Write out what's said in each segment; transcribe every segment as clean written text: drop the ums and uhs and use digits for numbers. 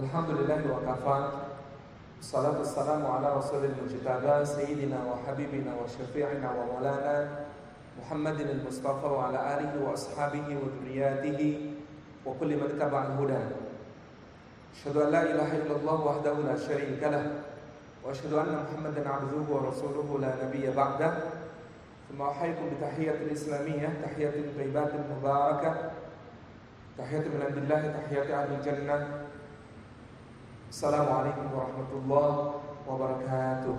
Alhamdulillah wa kafa. Salatu wassalamu ala rasulil mujtaba sayyidina wa habibina wa syafi'ina wa maulana Muhammadin al-Mustafa wa ala alihi wa ashabihi wa dhurriyyatihi wa kulli man tabi'al huda. Asyhadu an la ilaha illallah wahdahu la syarika lah wa asyhadu anna Muhammadan 'abduhu wa rasuluhu la nabiyya ba'dah. Thumma uhayyikum bi tahiyyatil islamiyyah, tahiyyatin thayyibatin mubarakah. Tahiyyatu min indillah, tahiyyatu ahli jannah. Assalamualaikum warahmatullahi wabarakatuh.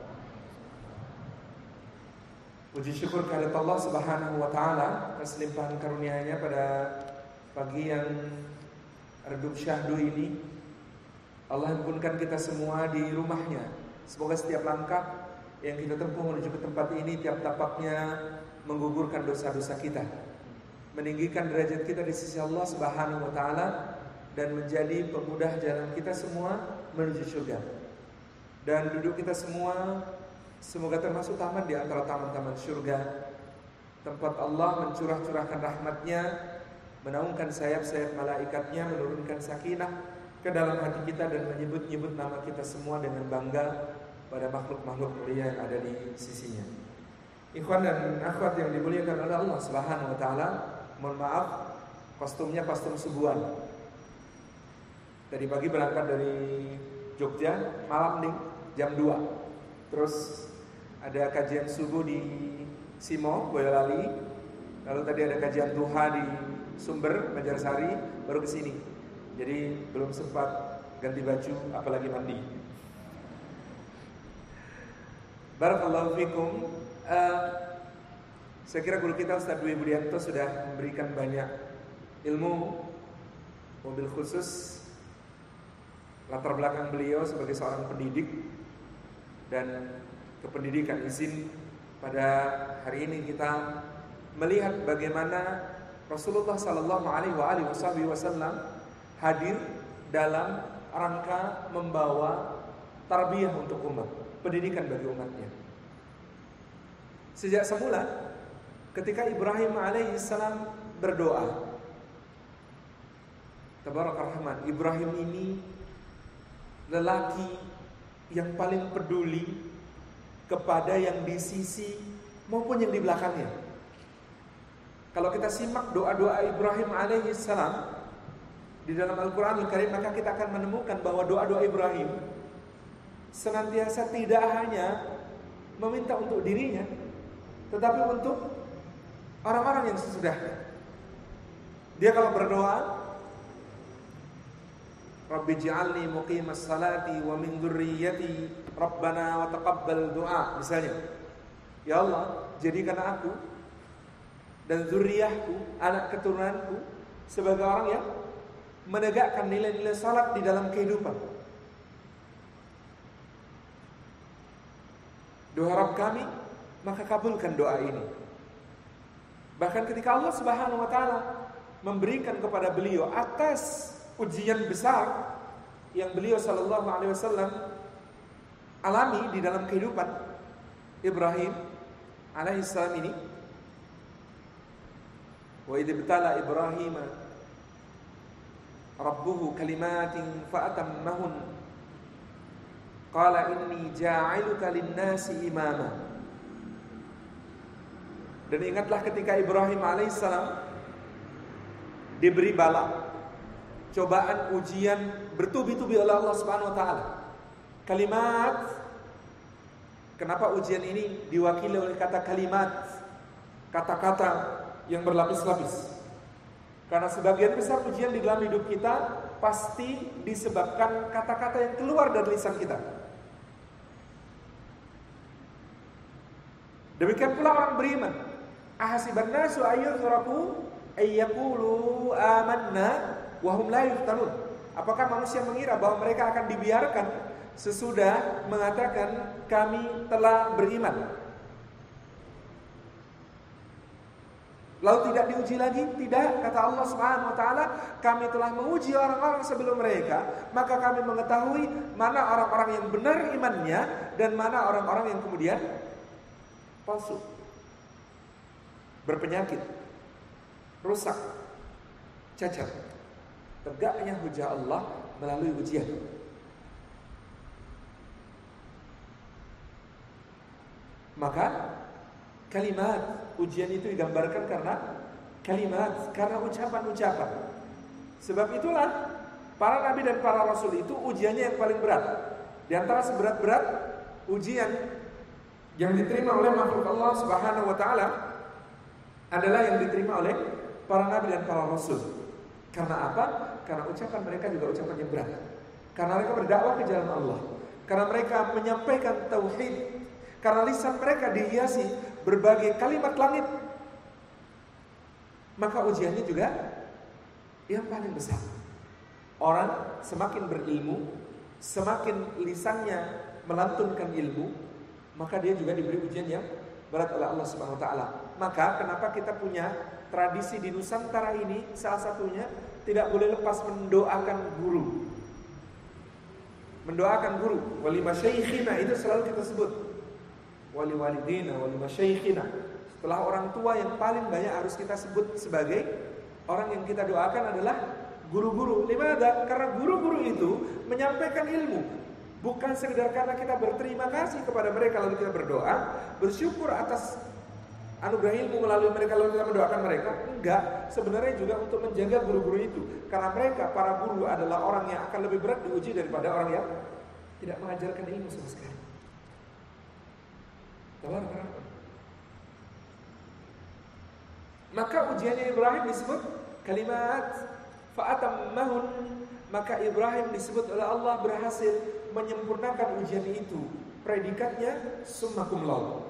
Puji syukur kehadirat Allah Subhanahu wa taala atas limpahan karunia-Nya pada pagi yang redup syahdu ini. Allah himpunkan kita semua di rumah-Nya. Semoga setiap langkah yang kita tempuh menuju ke tempat ini, tiap tapaknya menggugurkan dosa-dosa kita, meninggikan derajat kita di sisi Allah Subhanahu wa taala, dan menjadi pemudah jalan kita semua menuju surga. Dan duduk kita semua semoga termasuk taman di antara taman-taman surga, tempat Allah mencurah-curahkan rahmat-Nya, menaungkan sayap-sayap malaikatnya, menurunkan sakinah ke dalam hati kita dan menyebut-nyebut nama kita semua dengan bangga pada makhluk-makhluk mulia yang ada di sisinya. Ikhwan dan akhwat yang dimuliakan oleh Allah Subhanahu wa taala, mohon maaf, kostumnya kostum subuhan. Tadi pagi berangkat dari Jogja, malam nih jam 2. Terus ada kajian subuh di Simo, Boyolali. Lalu tadi ada kajian duha di Sumber, Banjarsari, baru ke sini. Jadi belum sempat ganti baju, apalagi mandi. Barakallahu fikum. Saya kira guru kita Ustaz Dwi Budianto sudah memberikan banyak ilmu, mobil khusus latar belakang beliau sebagai seorang pendidik dan kependidikan. Izin pada hari ini kita melihat bagaimana Rasulullah sallallahu alaihi wasallam hadir dalam rangka membawa tarbiyah untuk umat, pendidikan bagi umatnya. Sejak semula ketika Ibrahim alaihissalam berdoa, Tabarakar Rahman, Ibrahim ini lelaki yang paling peduli kepada yang di sisi maupun yang di belakangnya. Kalau kita simak doa-doa Ibrahim alaihissalam di dalam Al-Quran Al-Karim, maka kita akan menemukan bahwa doa-doa Ibrahim senantiasa tidak hanya meminta untuk dirinya, tetapi untuk orang-orang yang sesudahnya. Dia kalau berdoa, Rabbi ij'alni muqimas salati wa min dzurriyyati Rabbana wa taqabbal du'a, misalnya. Ya Allah, jadikan aku dan zuriyahku, anak keturunanku, sebagai orang yang menegakkan nilai-nilai salat di dalam kehidupan. Doa Rabb kami, maka kabulkan doa ini. Bahkan ketika Allah Subhanahu wa taala memberikan kepada beliau atas ujian besar yang beliau sallallahu alaihi wasallam alami di dalam kehidupan Ibrahim alaihissalam ini. Wa idh ibtala Ibrahim rabbuhu kalimatin fa'atammahun qala inni ja'iluka lin-nasi imama. Dan ingatlah ketika Ibrahim alaihissalam diberi bala, cobaan, ujian bertubi-tubi oleh Allah Subhanahu wa taala. Kalimat, kenapa ujian ini diwakili oleh kata kalimat, kata-kata yang berlapis-lapis? Karena sebagian besar ujian di dalam hidup kita pasti disebabkan kata-kata yang keluar dari lisan kita. Demikian pula orang beriman. Ahasiban nasu ayyutraku ayyaqulu amanna wahum la yuftanun. Apakah manusia mengira bahwa mereka akan dibiarkan sesudah mengatakan kami telah beriman, lalu tidak diuji lagi? Tidak, kata Allah Subhanahu wa taala, kami telah menguji orang-orang sebelum mereka, maka kami mengetahui mana orang-orang yang benar imannya dan mana orang-orang yang kemudian palsu, berpenyakit, rusak, cacat. Tegaknya hujah Allah melalui ujian. Maka kalimat ujian itu digambarkan karena kalimat, karena ucapan-ucapan. Sebab itulah para nabi dan para rasul itu ujiannya yang paling berat. Di antara seberat-berat ujian yang diterima oleh makhluk Allah Subhanahu wa taala adalah yang diterima oleh para nabi dan para rasul. Karena apa? Karena ucapan mereka juga ucapan yang berat. Karena mereka berdakwah ke jalan Allah. Karena mereka menyampaikan tauhid. Karena lisan mereka dihiasi berbagai kalimat langit. Maka ujiannya juga yang paling besar. Orang semakin berilmu, semakin lisannya melantunkan ilmu, maka dia juga diberi ujian yang berat oleh Allah Subhanahu wa taala. Maka kenapa kita punya tradisi di Nusantara ini, salah satunya tidak boleh lepas mendoakan guru. Mendoakan guru, wali masyaikhina, itu selalu kita sebut. Wali walidina, wali masyaikhina. Setelah orang tua yang paling banyak harus kita sebut sebagai orang yang kita doakan adalah guru-guru. Limada? Karena guru-guru itu menyampaikan ilmu. Bukan sekedar karena kita berterima kasih kepada mereka lalu kita berdoa, bersyukur atas anugerah ilmu melalui mereka lalu kita mendoakan mereka. Enggak, sebenarnya juga untuk menjaga guru-guru itu. Karena mereka, para guru adalah orang yang akan lebih berat diuji daripada orang yang tidak mengajarkan ilmu sama sekali. Maka ujiannya Ibrahim disebut kalimat fa'atammahun. Maka Ibrahim disebut oleh Allah berhasil menyempurnakan ujian itu. Predikatnya summa cum laude.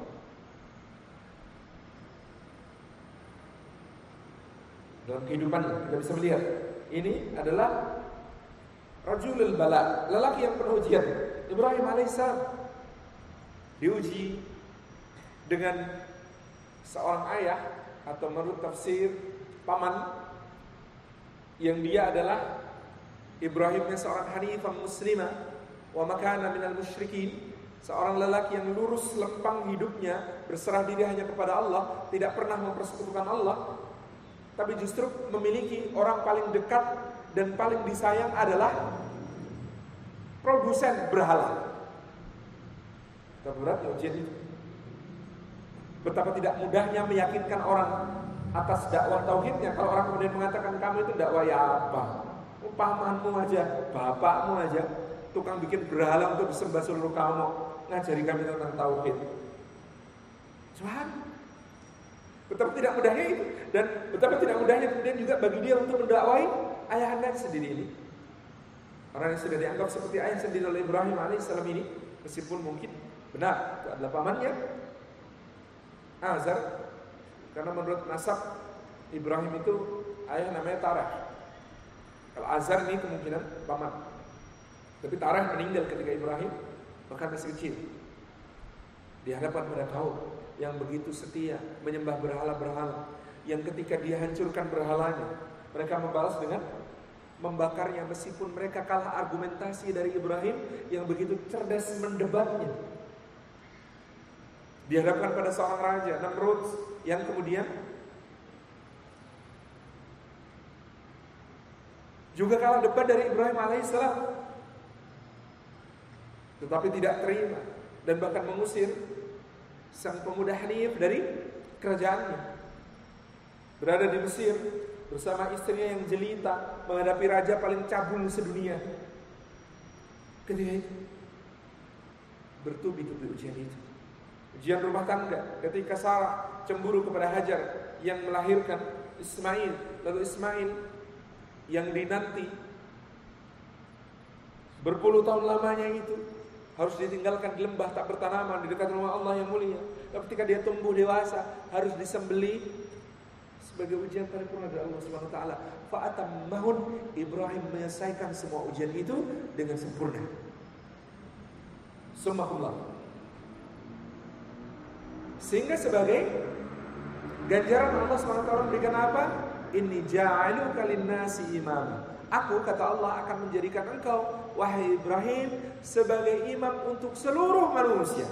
Dalam kehidupannya kita bisa melihat ini adalah rajulul bala, lelaki yang penuh ujian. Ibrahim alaihissalam diuji dengan seorang ayah atau menurut tafsir paman yang dia adalah Ibrahimnya seorang hanifah muslimah wa makana minal musyrikin, seorang lelaki yang lurus lempang hidupnya, berserah diri hanya kepada Allah, tidak pernah mempersekutukan Allah, tapi justru memiliki orang paling dekat dan paling disayang adalah produsen berhala. Betapa beratnya ujian itu. Betapa tidak mudahnya meyakinkan orang atas dakwah tauhidnya. Kalau orang kemudian mengatakan kamu itu dakwah ya apa? Pamanmu aja, bapakmu aja, tukang bikin berhala untuk disembah seluruh kamu, ngajari kami tentang tauhid. Cuman betapa tidak mudahnya itu, dan betapa tidak mudahnya kemudian juga bagi dia untuk mendakwai ayahanda sendiri ini. Orang yang sudah dianggap seperti ayah sendiri oleh Ibrahim alaihissalam ini, meskipun mungkin benar itu adalah pamannya Azar, karena menurut nasab Ibrahim itu ayah namanya Tarah. Kalau Azar ini kemungkinan paman. Tapi Tarah meninggal ketika Ibrahim bahkan masih kecil. Di hadapan pada kaum yang begitu setia menyembah berhala-berhala, yang ketika dia hancurkan berhalanya, mereka membalas dengan membakarnya meskipun mereka kalah argumentasi dari Ibrahim yang begitu cerdas mendebatnya. Dihadapkan pada seorang raja Namrud yang kemudian juga kalah debat dari Ibrahim alaihissalam, tetapi tidak terima dan bahkan mengusir sang pemuda Hanif dari kerajaannya. Berada di Mesir bersama istrinya yang jelita menghadapi raja paling cabul sedunia. Ketika itu bertubi-tubi ujian itu. Ujian rumah tangga ketika Sarah cemburu kepada Hajar yang melahirkan Ismail, lalu Ismail yang dinanti berpuluh tahun lamanya itu harus ditinggalkan di lembah tak bertanaman di dekat rumah Allah yang mulia. Dan ketika dia tumbuh dewasa harus disembelih sebagai ujian paripurna dari Allah Subhanahu wa taala. Fa'atammahun, Ibrahim menyelesaikan semua ujian itu dengan sempurna. Summakumullah. Sehingga sebagai ganjaran Allah Subhanahu wa taala memberikan apa? Inni ja'aluka lin-nasi imama. Aku, kata Allah, akan menjadikan engkau, wahai Ibrahim, sebagai imam untuk seluruh manusia.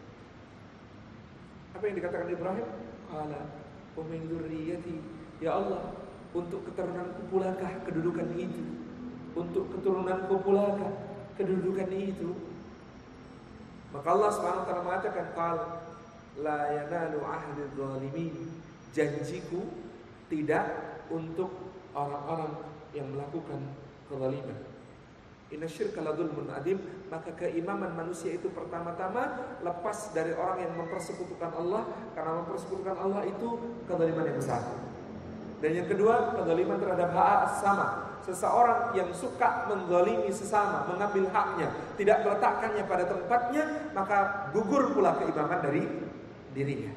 Apa yang dikatakan Ibrahim? Qala wa min dzurriyyati, ya Allah, untuk keturunanku pulakah kedudukan itu. untuk keturunanku pula kedudukan itu. Maka Allah Subhanahu wa taala mengatakan, qal la yanalu ahdi dzalimin, janjiku tidak untuk orang-orang yang melakukan kezaliman. Inna syirka la dzulmun adzim, maka keimaman manusia itu pertama-tama lepas dari orang yang mempersekutukan Allah, karena mempersekutukan Allah itu kezaliman yang besar. Dan yang kedua, kezaliman terhadap hak sama. Seseorang yang suka menzalimi sesama, mengambil haknya, tidak meletakkannya pada tempatnya, maka gugur pula keimaman dari dirinya.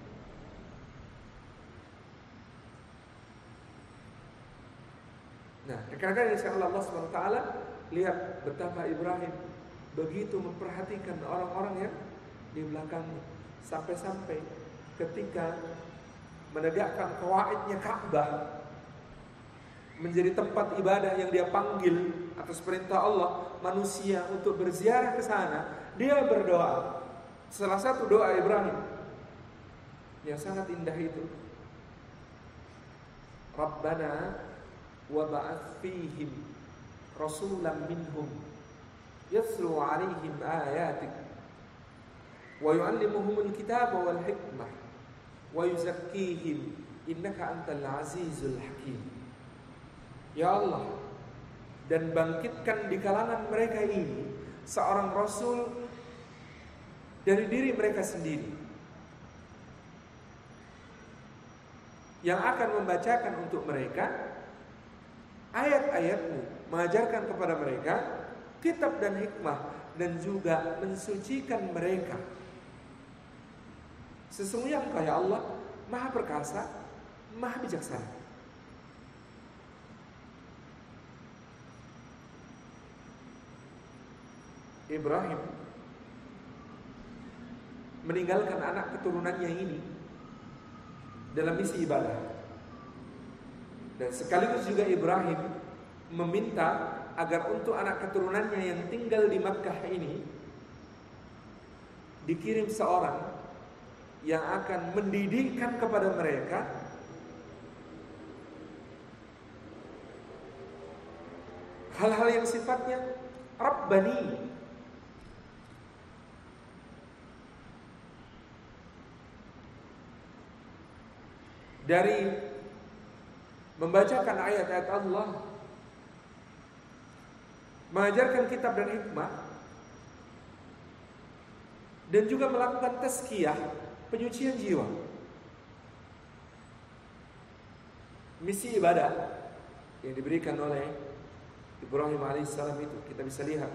Nah, rekan-rekan yang Allah Subhanahu wa taala, lihat betapa Ibrahim begitu memperhatikan orang-orang yang di belakangnya, sampai-sampai ketika menegakkan qawaidnya Ka'bah menjadi tempat ibadah yang dia panggil atas perintah Allah manusia untuk berziarah ke sana, dia berdoa. Salah satu doa Ibrahim yang sangat indah itu, Rabbana wa ba'ats fihim rasulan minhum yatlu 'alaihim ayatik wa yu'allimuhumul kitaba wal hikmah wa yuzakkihim innaka antal azizul hakim. Ya Allah, dan bangkitkan di kalangan mereka ini seorang rasul dari diri mereka sendiri yang akan membacakan untuk mereka ayat-ayat-Mu, mengajarkan kepada mereka kitab dan hikmah, dan juga mensucikan mereka. Sesungguhnya Engkau ya Allah Maha perkasa, Maha bijaksana. Ibrahim meninggalkan anak keturunannya ini dalam misi ibadah. Dan sekaligus juga Ibrahim meminta agar untuk anak keturunannya yang tinggal di Makkah ini dikirim seorang yang akan mendidikkan kepada mereka hal-hal yang sifatnya Rabbani, dari membacakan ayat-ayat Allah, mengajarkan kitab dan hikmah, dan juga melakukan tazkiyah, penyucian jiwa. Misi ibadah yang diberikan oleh Ibrahim alaihissalam itu kita bisa lihat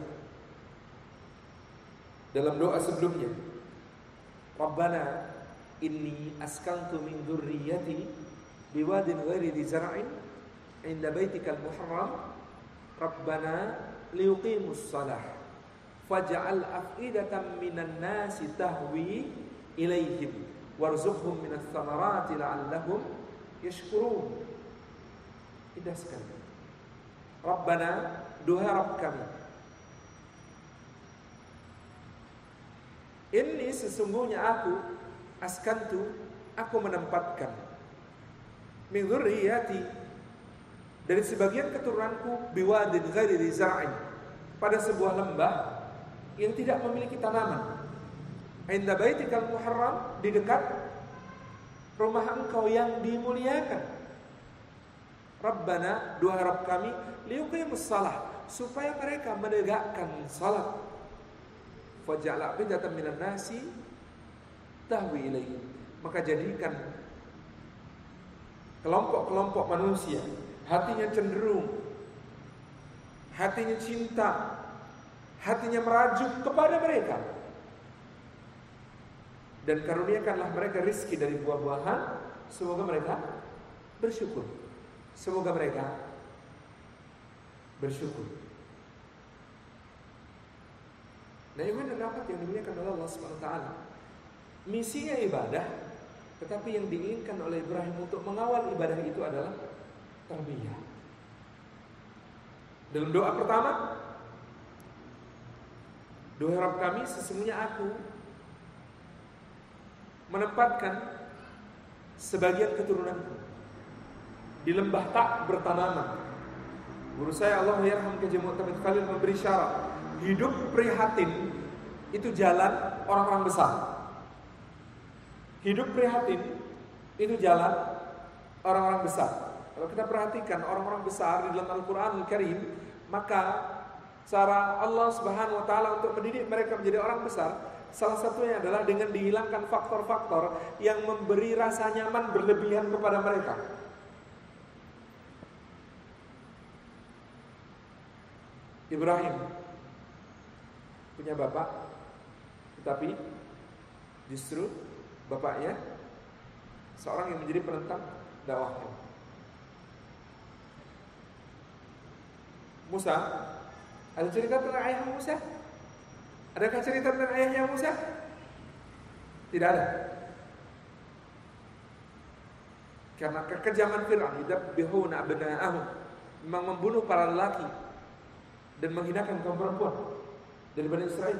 dalam doa sebelumnya, Rabbana inni askantu min dzurriyyati biwadin ghairi dzi zar'in 'inda baitikal muharram rabbana liyuqimus shalah faj'al af'idatan minan nasi tahwi ilaihim warzuqhum minats thamarati la'allahum yashkurun. Indah sekali. Rabbana, duha Rabb kami, ini sesungguhnya aku askantu, aku menempatkan min dzurriyyati, dari sebagian keturunanku biwadin ghairi dzi zar'in, pada sebuah lembah yang tidak memiliki tanaman, inda baitikal muharram, di dekat rumah Engkau yang dimuliakan. Rabbana, doa Rabb kami, liyuqimus shalah, supaya mereka menegakkan salat. Faj'al afidatan minan nasi tahwi ilaihi, maka jadikan kelompok-kelompok manusia hatinya cenderung, hatinya cinta, hatinya merajuk kepada mereka, dan karuniakanlah mereka rizki dari buah-buahan. Semoga mereka bersyukur. Semoga mereka bersyukur. Nah, iman dan dapat yang dimuliakan oleh Allah Subhanahu wa taala, misinya ibadah, tetapi yang diinginkan oleh Ibrahim untuk mengawal ibadah itu adalah tarbiyah. Dalam doa pertama, doa Rabb kami, sesungguhnya aku menempatkan sebagian keturunanku di lembah tak bertanaman, Guru saya Allah yarham Kaji Mu'tamid Khalil memberi syarat. Hidup prihatin itu jalan orang-orang besar. Hidup prihatin itu jalan orang-orang besar. Kalau kita perhatikan orang-orang besar di dalam Al-Quran Al-Karim, maka cara Allah Subhanahu wa Ta'ala untuk mendidik mereka menjadi orang besar, salah satunya adalah dengan dihilangkan faktor-faktor yang memberi rasa nyaman berlebihan kepada mereka. Ibrahim punya bapak, tetapi justru bapaknya seorang yang menjadi penentang dakwahnya. Musa, ada cerita tentang ayah Musa? Adakah cerita tentang ayahnya Musa? Tidak ada. Karena kekejaman Fir'aun, yudabbihuna abna'ahum, memang membunuh para lelaki dan menghinakan kaum perempuan dari Bani Israel.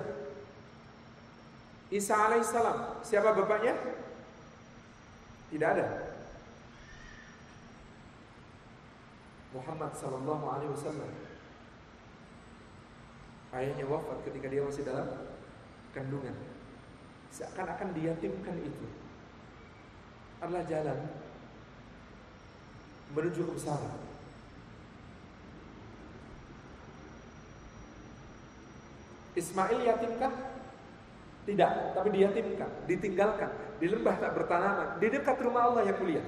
Isa alaihissalam, siapa bapaknya? Tidak ada. Muhammad sallallahu alaihi wasallam, ayahnya wafat ketika dia masih dalam kandungan. Seakan-akan diyatimkan itu adalah jalan menuju kebesaran. Ismail yatimkah? Tidak, tapi diyatimkan, ditinggalkan di lembah tak bertanaman, di dekat rumah Allah yang mulia.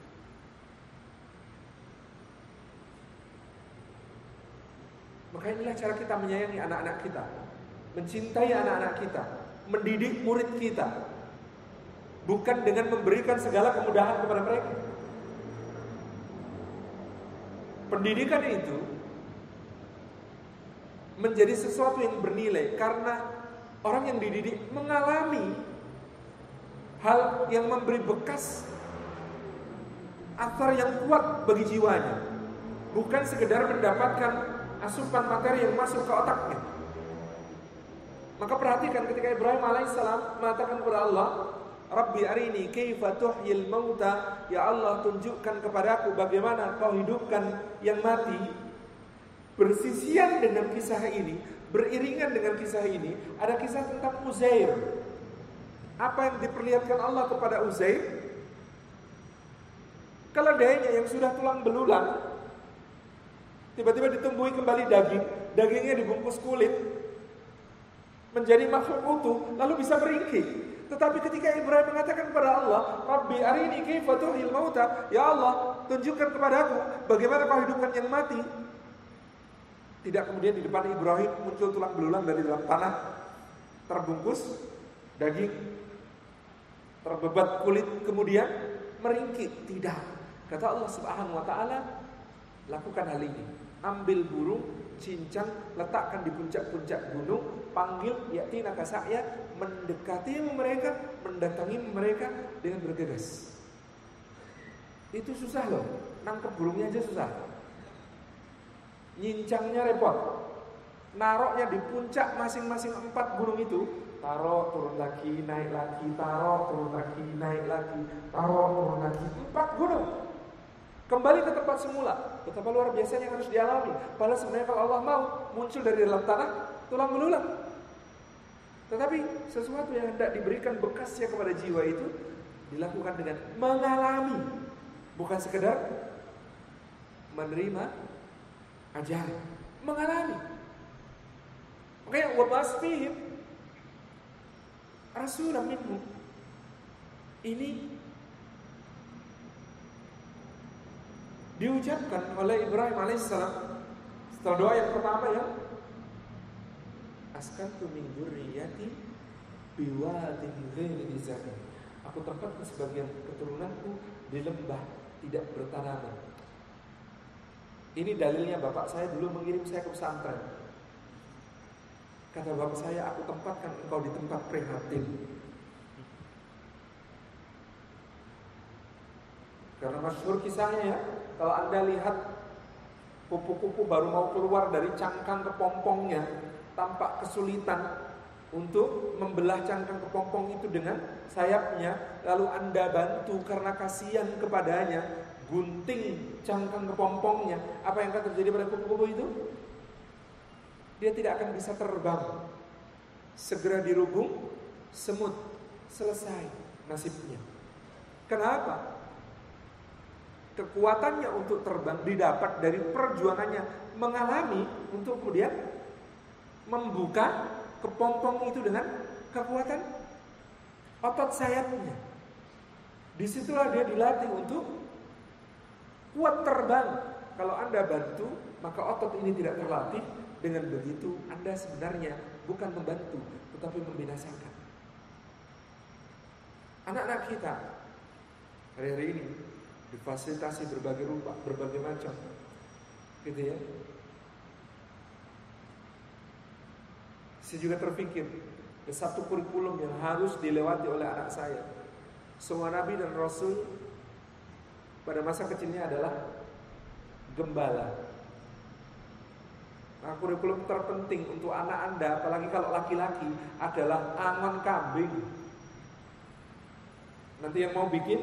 Maka inilah cara kita menyayangi anak-anak kita, mencintai anak-anak kita, mendidik murid kita, bukan dengan memberikan segala kemudahan kepada mereka. Pendidikan itu menjadi sesuatu yang bernilai karena orang yang dididik mengalami hal yang memberi bekas asar yang kuat bagi jiwanya, bukan sekedar mendapatkan asupan materi yang masuk ke otaknya. Maka perhatikan ketika Ibrahim alaihissalam mengatakan kepada Allah, Rabbi arini kaifa tuhyil mauta, ya Allah tunjukkan kepadaku bagaimana kau hidupkan yang mati. Bersisian dengan kisah ini, beriringan dengan kisah ini, ada kisah tentang Uzair. Apa yang diperlihatkan Allah kepada Uzair? Keledainya yang sudah tulang belulang tiba-tiba ditumbuhi kembali daging, dagingnya dibungkus kulit, menjadi makhluk utuh, lalu bisa beringkih. Tetapi ketika Ibrahim mengatakan kepada Allah, Rabbi arini kaifa tuhyil mauta, ya Allah tunjukkan kepadaku bagaimana kau hidupkan yang mati. Tidak kemudian di depan Ibrahim muncul tulang belulang dari dalam tanah, terbungkus daging, terbebat kulit, kemudian meringkik. Tidak. Kata Allah Subhanahu wa Ta'ala, lakukan hal ini. Ambil burung, cincang, letakkan di puncak-puncak gunung, panggil yatina kasa'ya, mendekati mereka, mendatangi mereka dengan bergegas. Itu susah loh. Nangkep burungnya aja susah. Nyincangnya repot. Naroknya di puncak masing-masing 4 gunung itu, taruh turun lagi, naik lagi, taruh turun lagi, naik lagi, taruh turun lagi, 4 gunung. Kembali ke tempat semula. Betapa luar biasanya yang harus dialami. Padahal sebenarnya kalau Allah mau, muncul dari dalam tanah tulang belulang. Tetapi sesuatu yang hendak diberikan bekasnya kepada jiwa itu dilakukan dengan mengalami, bukan sekedar menerima ajaran, mengalami. Makanya wa basfihim rasulan minhum. Ini diucapkan oleh Ibrahim alaihissalam setelah doa yang pertama ya, askantu min dzurriyyati biwadin ghairi dzati. Aku tempatkan sebagian keturunanku di lembah tidak bertanaman. Ini dalilnya bapak saya dulu mengirim saya ke pesantren. Kata bapak saya, aku tempatkan engkau di tempat prihatin. Karena masyhur kisahnya ya, kalau anda lihat kupu-kupu baru mau keluar dari cangkang kepompongnya, tampak kesulitan untuk membelah cangkang kepompong itu dengan sayapnya, lalu Anda bantu karena kasihan kepadanya, gunting cangkang kepompongnya, apa yang akan terjadi pada kupu-kupu itu? Dia tidak akan bisa terbang. Segera dirubung semut, selesai nasibnya. Kenapa? Kekuatannya untuk terbang didapat dari perjuangannya mengalami untuk kemudian membuka kepompong itu dengan kekuatan otot sayapnya. Disitulah dia dilatih untuk kuat terbang. Kalau Anda bantu, maka otot ini tidak terlatih. Dengan begitu Anda sebenarnya bukan membantu, tetapi membinasakan. Anak-anak kita hari-hari ini difasilitasi berbagai rupa, berbagai macam, gitu ya. Saya juga terpikir ada satu kurikulum yang harus dilewati oleh anak saya. Semua nabi dan rasul pada masa kecilnya adalah gembala. Nah, kurikulum terpenting untuk anak Anda, apalagi kalau laki-laki, adalah angon kambing. Nanti yang mau bikin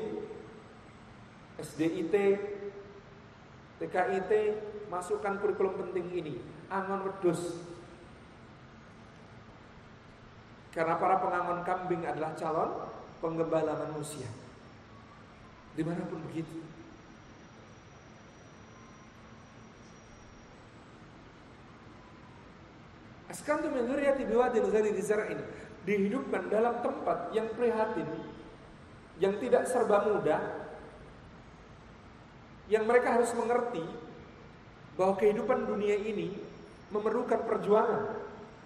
SDIT, TKIT, masukkan kurikulum penting ini, angon wedhus. Karena para pengangon kambing adalah calon penggembala manusia. Dimanapun begitu. Askantu min dzurriyyati biwadin ghairi dzar'in, dihidupkan dalam tempat yang prihatin, yang tidak serba mudah, yang mereka harus mengerti bahwa kehidupan dunia ini memerlukan perjuangan.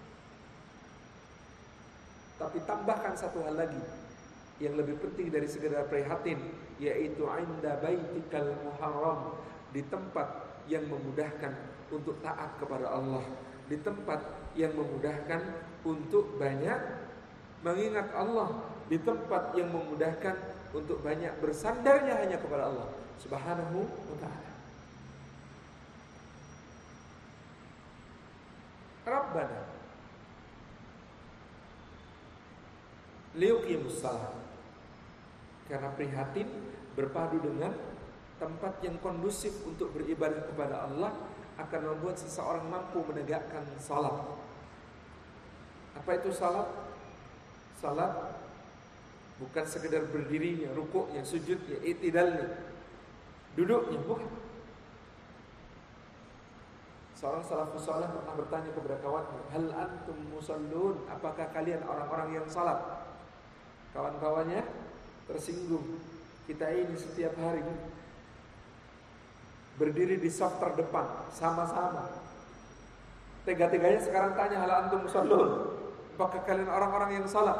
Tapi tambahkan satu hal lagi yang lebih penting dari sekedar prihatin, yaitu inda baitikal muharram, di tempat yang memudahkan untuk taat kepada Allah, di tempat yang memudahkan untuk banyak mengingat Allah, di tempat yang memudahkan untuk banyak bersandarnya hanya kepada Allah Subhanahu wa ta'ala. Rabbana liyuqimus shalah, karena prihatin berpadu dengan tempat yang kondusif untuk beribadah kepada Allah akan membuat seseorang mampu menegakkan salat. Apa itu salat? Salat bukan sekedar berdirinya, rukuknya, sujudnya, i'tidalnya, duduknya, bukan. Seorang salafus saleh pernah bertanya kepada kawannya, hal antum musallun, apakah kalian orang-orang yang salat? Kawan-kawannya tersinggung. Kita ini setiap hari berdiri di saf terdepan sama-sama. Tega-teganya sekarang tanya, hal antum musallun, apakah kalian orang-orang yang salat?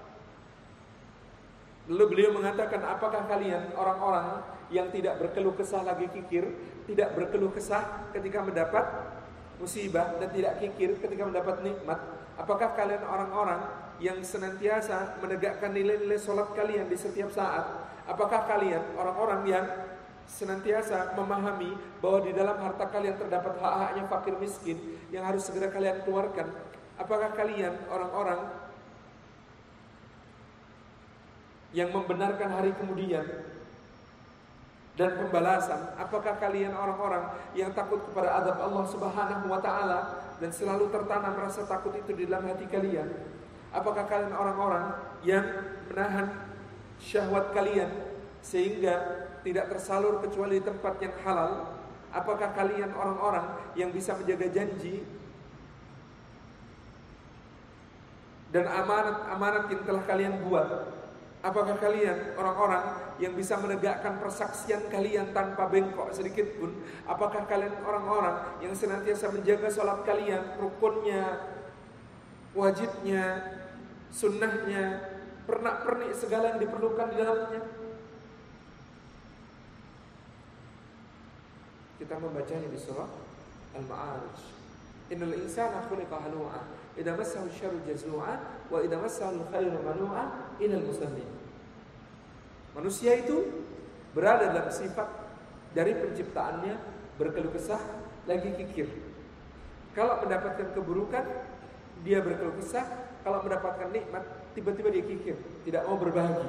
Lalu beliau mengatakan, apakah kalian orang-orang yang tidak berkeluh kesah lagi kikir, tidak berkeluh kesah ketika mendapat musibah, dan tidak kikir ketika mendapat nikmat? Apakah kalian orang-orang yang senantiasa menegakkan nilai-nilai sholat kalian di setiap saat? Apakah kalian orang-orang yang senantiasa memahami bahwa di dalam harta kalian terdapat hak-haknya fakir miskin yang harus segera kalian keluarkan? Apakah kalian orang-orang yang membenarkan hari kemudian dan pembalasan? Apakah kalian orang-orang yang takut kepada azab Allah Subhanahu wa ta'ala dan selalu tertanam rasa takut itu di dalam hati kalian? Apakah kalian orang-orang yang menahan syahwat kalian sehingga tidak tersalur kecuali di tempat yang halal? Apakah kalian orang-orang yang bisa menjaga janji dan amanat-amanat yang telah kalian buat? Apakah kalian orang-orang yang bisa menegakkan persaksian kalian tanpa bengkok sedikit pun? Apakah kalian orang-orang yang senantiasa menjaga sholat kalian, rukunnya, wajibnya, sunnahnya, pernak-pernik segala yang diperlukan di dalamnya? Kita membacanya di surah Al-Ma'arij. Innal insana khuliqa halu'a, idza massahu syarru jazua, wa idza massahu khairu manu'a ilal musallin. Manusia itu berada dalam sifat dari penciptaannya berkeluh kesah lagi kikir. Kalau mendapatkan keburukan dia berkeluh kesah, kalau mendapatkan nikmat tiba-tiba dia kikir, tidak mau berbagi.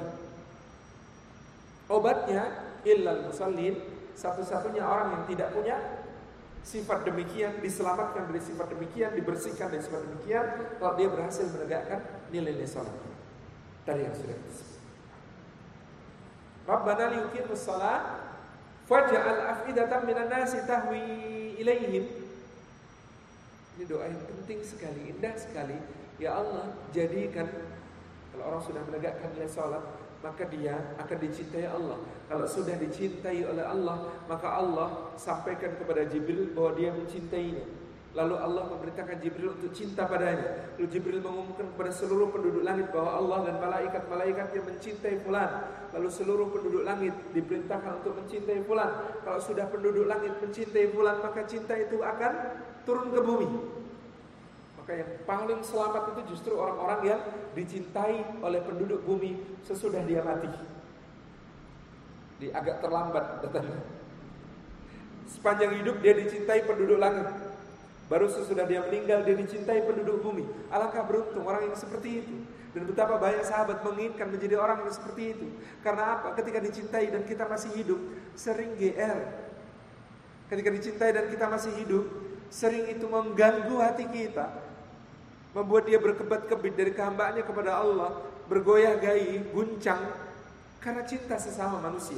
Obatnya illal musallin, satu-satunya orang yang tidak punya sifat demikian, diselamatkan dari sifat demikian, dibersihkan dari sifat demikian, kalau dia berhasil menegakkan nilai-nilai salat tadi yang sudah disebut. Rabbana liyuqimus shalah faj'al af'idatan minan nasi tahwi ilaihim. Ini doa yang penting sekali, indah sekali. Ya Allah, jadikan, kalau orang sudah menegakkan nilai salat, maka dia akan dicintai Allah. Kalau sudah dicintai oleh Allah, maka Allah sampaikan kepada Jibril bahwa dia mencintainya. Lalu Allah memerintahkan Jibril untuk cinta padanya. Lalu Jibril mengumumkan kepada seluruh penduduk langit bahwa Allah dan malaikat-malaikatnya mencintai fulan. Lalu seluruh penduduk langit diperintahkan untuk mencintai fulan. Kalau sudah penduduk langit mencintai fulan, maka cinta itu akan turun ke bumi. Maka yang paling selamat itu justru orang-orang yang dicintai oleh penduduk bumi sesudah dia mati. Dia agak terlambat datangnya. Sepanjang hidup dia dicintai penduduk langit, baru sesudah dia meninggal dia dicintai penduduk bumi. Alangkah beruntung orang yang seperti itu. Dan betapa banyak sahabat menginginkan menjadi orang yang seperti itu. Karena apa? Ketika dicintai dan kita masih hidup, sering GR. Ketika dicintai dan kita masih hidup, sering itu mengganggu hati kita, membuat dia berkebat-kebit dari kehambaannya kepada Allah, bergoyah-gayi, guncang, karena cinta sesama manusia.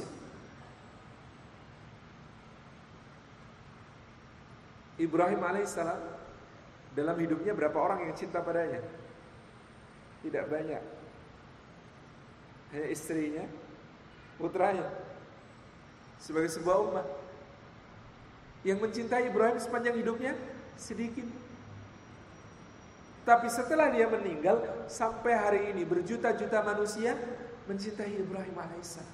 Ibrahim alaihissalam dalam hidupnya berapa orang yang cinta padanya? Tidak banyak. Hanya istrinya, putranya, sebagai sebuah umat. Yang mencintai Ibrahim sepanjang hidupnya sedikit. Tapi setelah dia meninggal, sampai hari ini berjuta-juta manusia mencintai Ibrahim alaihissalam,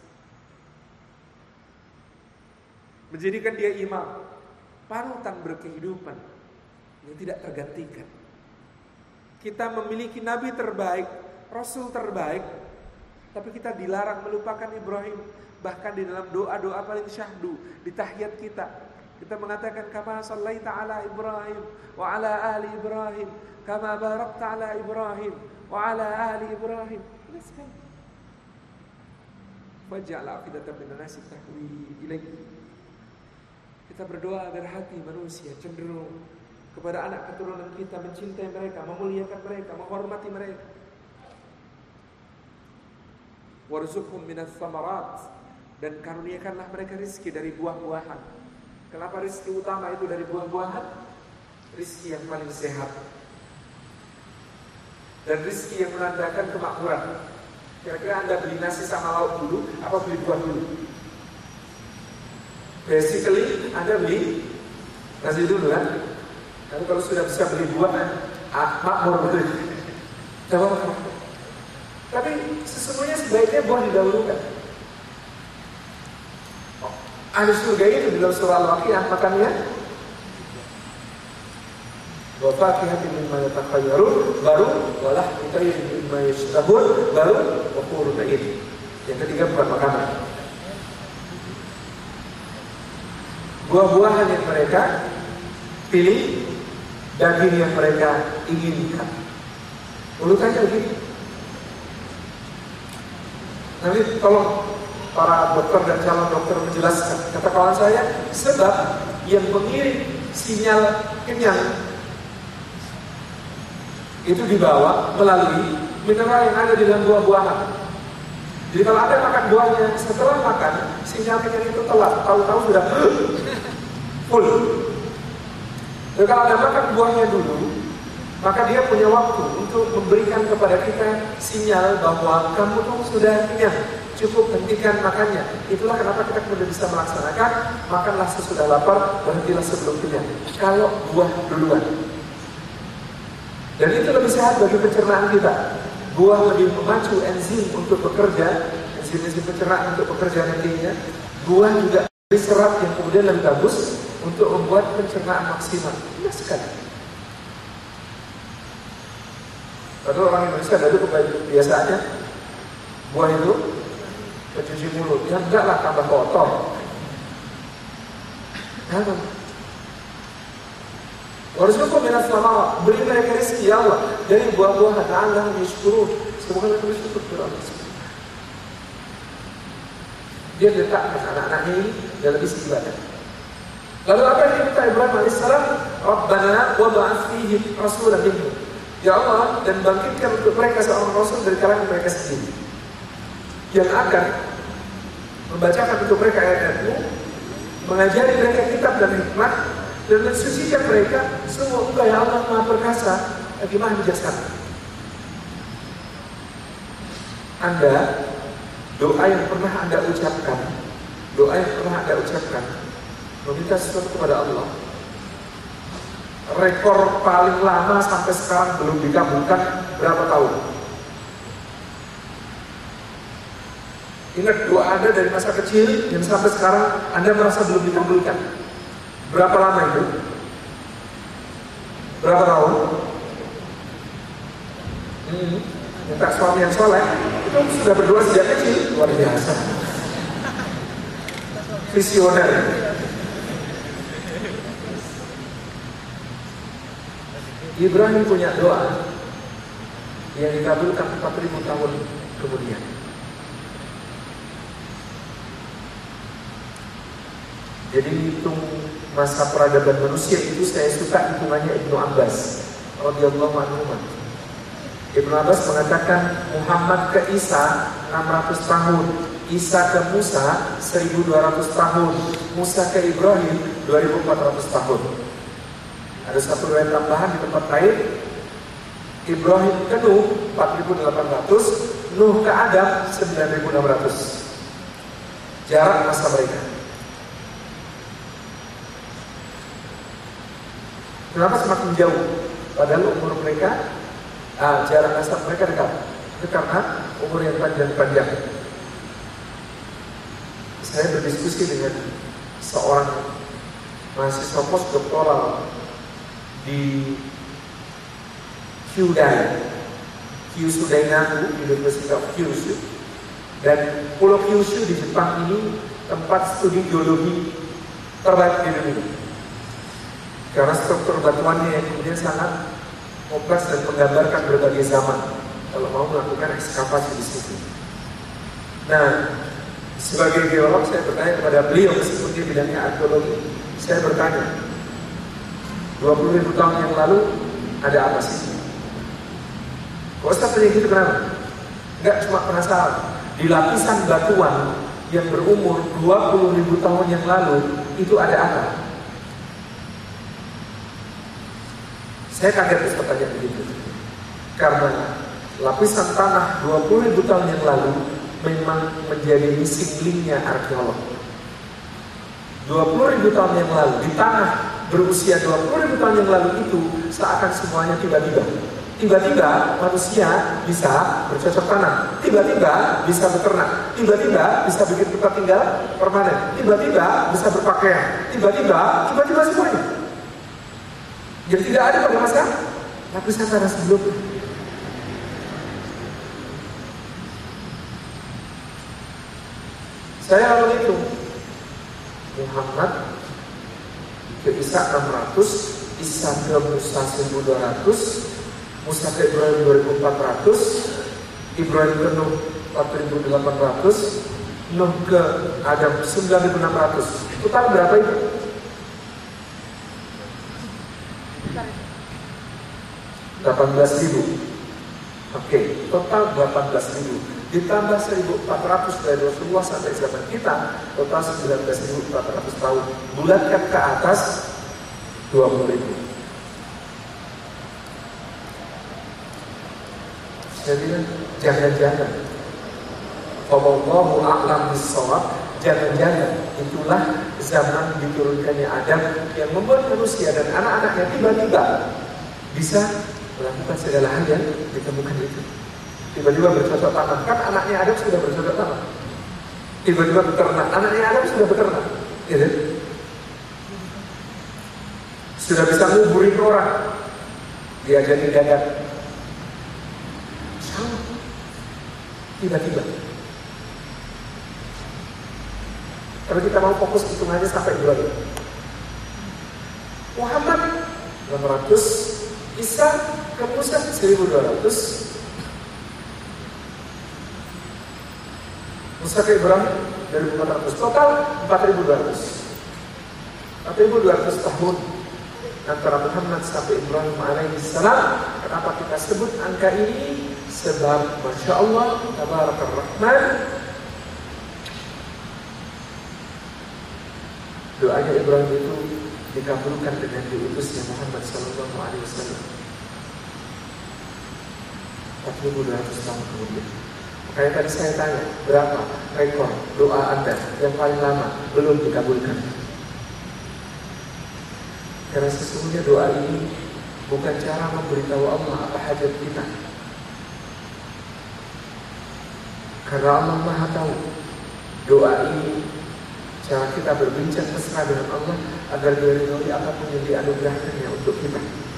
menjadikan dia imam, panutan berkehidupan yang tidak tergantikan. Kita memiliki nabi terbaik, rasul terbaik, tapi kita dilarang melupakan Ibrahim. Bahkan di dalam doa-doa paling syahdu, di tahiyat kita mengatakan kama shallaita ala Ibrahim wa ala ali Ibrahim kama barakta ala Ibrahim wa ala ali Ibrahim. Waj'al afidatan minan nasi tahwi ilaihi. Kita berdoa agar hati manusia cenderung kepada anak keturunan kita, mencintai mereka, memuliakan mereka, menghormati mereka. Warzuqhum minas samarat, dan karuniakanlah mereka rizki dari buah-buahan. Kenapa rizki utama itu dari buah-buahan? Rizki yang paling sehat dan rizki yang menandakan kemakmuran. Kira-kira Anda beli nasi sama lauk dulu, apa beli buah dulu? Basically Anda beli nasi dulu kan? Tapi kalau sudah bisa beli buah, makmur betul. Coba. Tapi sesungguhnya sebaiknya buah didahulukan. Ahli surga itu di dalam surah Al-Waqiah makannya wa fakihatin mimma yatakhayyarun, baru walah mutayyin mimma yashtahun, baru wa hurun 'ain. Yang ketiga bukan makanan. Buah-buahan yang mereka pilih, daging yang mereka inginkan. Urutannya begitu. Nanti tolong para dokter dan calon dokter menjelaskan. Kata kawan saya, sebab yang mengirim sinyal kenyang itu dibawa melalui mineral yang ada di dalam buah-buahan. Jadi kalau Anda makan buahnya, setelah makan sinyal kenyang itu telat, tahu-tahu sudah full. Dan kalau Anda makan buahnya dulu, maka dia punya waktu untuk memberikan kepada kita sinyal bahwa kamu tuh sudah kenyang, cukup hentikan makannya. Itulah kenapa kita kemudian bisa melaksanakan makanlah sesudah lapar, berhentilah sebelum kenyang. Kalau buah duluan. Dan itu lebih sehat bagi pencernaan kita. Buah lebih memacu enzim untuk bekerja, enzim pencernaan untuk bekerja nantinya. Buah juga beri serat yang kemudian lebih bagus untuk membuat pencernaan maksimal. Indah sekali. Padahal orang Indonesia ada kebiasaannya buah itu mencuci mulut. Ya enggak lah, tambah kotor. Warzuqhum minas sama, beri mereka rezeki ya Allah dari buah-buahan la'allahum yashkurun. Semoga mereka bersyukur kepada Allah. Dia letakkan anak-anaknya ini dalam isi ibadah. Lalu apa yang diminta Ibrahim alaihissalam? Rabbana wa ba'ath fihim rasulan minhum. Ya Allah, dan bangkitkan untuk mereka seorang rasul dari kalangan mereka sendiri yang akan membacakan untuk mereka ayat-ayat-Mu, mengajari mereka kitab dan hikmah, dan mensucikan mereka. Semua Engkau ya Allah Maha Perkasa lagi Maha Bijaksana. Anda, doa yang pernah Anda ucapkan, meminta sesuatu kepada Allah, rekor paling lama sampai sekarang belum dikabulkan berapa tahun? Ingat doa Anda dari masa kecil yang sampai sekarang Anda merasa belum dikabulkan. Berapa lama itu? Berapa tahun? Minta suami yang soleh itu sudah berdoa sejak kecil, luar biasa. Visioner. Ibrahim punya doa yang dikabulkan 4.000 tahun kemudian. Jadi hitung masa peradaban manusia itu saya suka hitungannya Ibnu Abbas radhiyallahu anhu. Ibnu Abbas mengatakan Muhammad ke Isa 600 tahun, Isa ke Musa 1200 tahun, Musa ke Ibrahim 2400 tahun. Ada satu riwayat tambahan di tempat lain, Ibrahim ke Nuh 4800, Nuh ke Adam 9600. Jarak masa mereka. Kenapa semakin jauh? Padahal umur mereka, jarak masa mereka dekat. Itu karena umur yang panjang-panjang. Saya berdiskusi dengan seorang mahasiswa postdoktoral di Kyushu Dainaku, University of Kyushu, dan Pulau Kyushu di Jepang ini tempat studi geologi terbaik di dunia. Karena struktur batuannya yang kemudian sangat kompleks dan menggambarkan berbagai zaman. Kalau mau melakukan ekskavasi di situ. Nah, sebagai geolog saya bertanya kepada beliau meskipun dia bidangnya arkeologi. Saya bertanya, 20.000 tahun yang lalu ada apa sih? Kok Ustaz tanya gitu kenapa? Enggak, cuma penasaran. Di lapisan batuan yang berumur 20.000 tahun yang lalu itu ada apa? Saya kaget Ustaz tanya begitu. Karena lapisan tanah 20.000 tahun yang lalu memang menjadi missing link-nya arkeolog. 20.000 tahun yang lalu di tanah berusia 20.000 tahun yang lalu itu seakan semuanya tiba-tiba manusia bisa bercocok tanam, tiba-tiba bisa beternak, tiba-tiba bisa bikin tempat tinggal permanen, tiba-tiba bisa berpakaian, tiba-tiba semuanya. Jadi tidak ada pada masa lapisan tanah sebelumnya. Saya lalu hitung Muhammad ke Isa 600, Isa ke Musa 1200, Musa ke Ibrahim 2400, Ibrahim ke Nuh 4800, Nuh ke Adam 9600. Total berapa itu? 18.000. Oke, total 18.000. Ditambah 1.400 dari Rasulullah sampai zaman kita, total 19.400 tahun. Bulatkan ke atas 20.000. Jadi jangan-jangan Allahu a'lam bis-shawab, jangan-jangan itulah zaman diturunkannya Adam yang membuat manusia dan anak-anaknya tiba-tiba bisa melakukan segala hal yang ditemukan itu. Tiba-tiba bercocok tanam, kan anaknya Adam sudah bercocok tanam. Tiba-tiba beternak, anaknya Adam sudah beternak, gitu. Sudah bisa nguburin orang, diajari dagang. Tiba-tiba. Kalau kita mau fokus hitungannya sampai 2 Muhammad 600, Isa ke Musa 1200, Musa ke Ibrahim 2400, total 4200 tahun antara Muhammad sampai Ibrahim alaihissalam. Kenapa kita sebut angka ini? Sebab Masya Allah, Tabarakar Rahman, doanya Ibrahim itu dikabulkan dengan diutusnya Muhammad sallallahu alaihi wasallam 4200 tahun kemudian. Makanya tadi saya tanya, berapa rekor doa Anda yang paling lama belum dikabulkan? Karena sesungguhnya doa ini bukan cara memberitahu Allah apa hajat kita. Karena Allah Maha tahu doa ini cara kita berbincang mesra dengan Allah agar Dia ridhoi apapun yang dianugerahkannya untuk kita.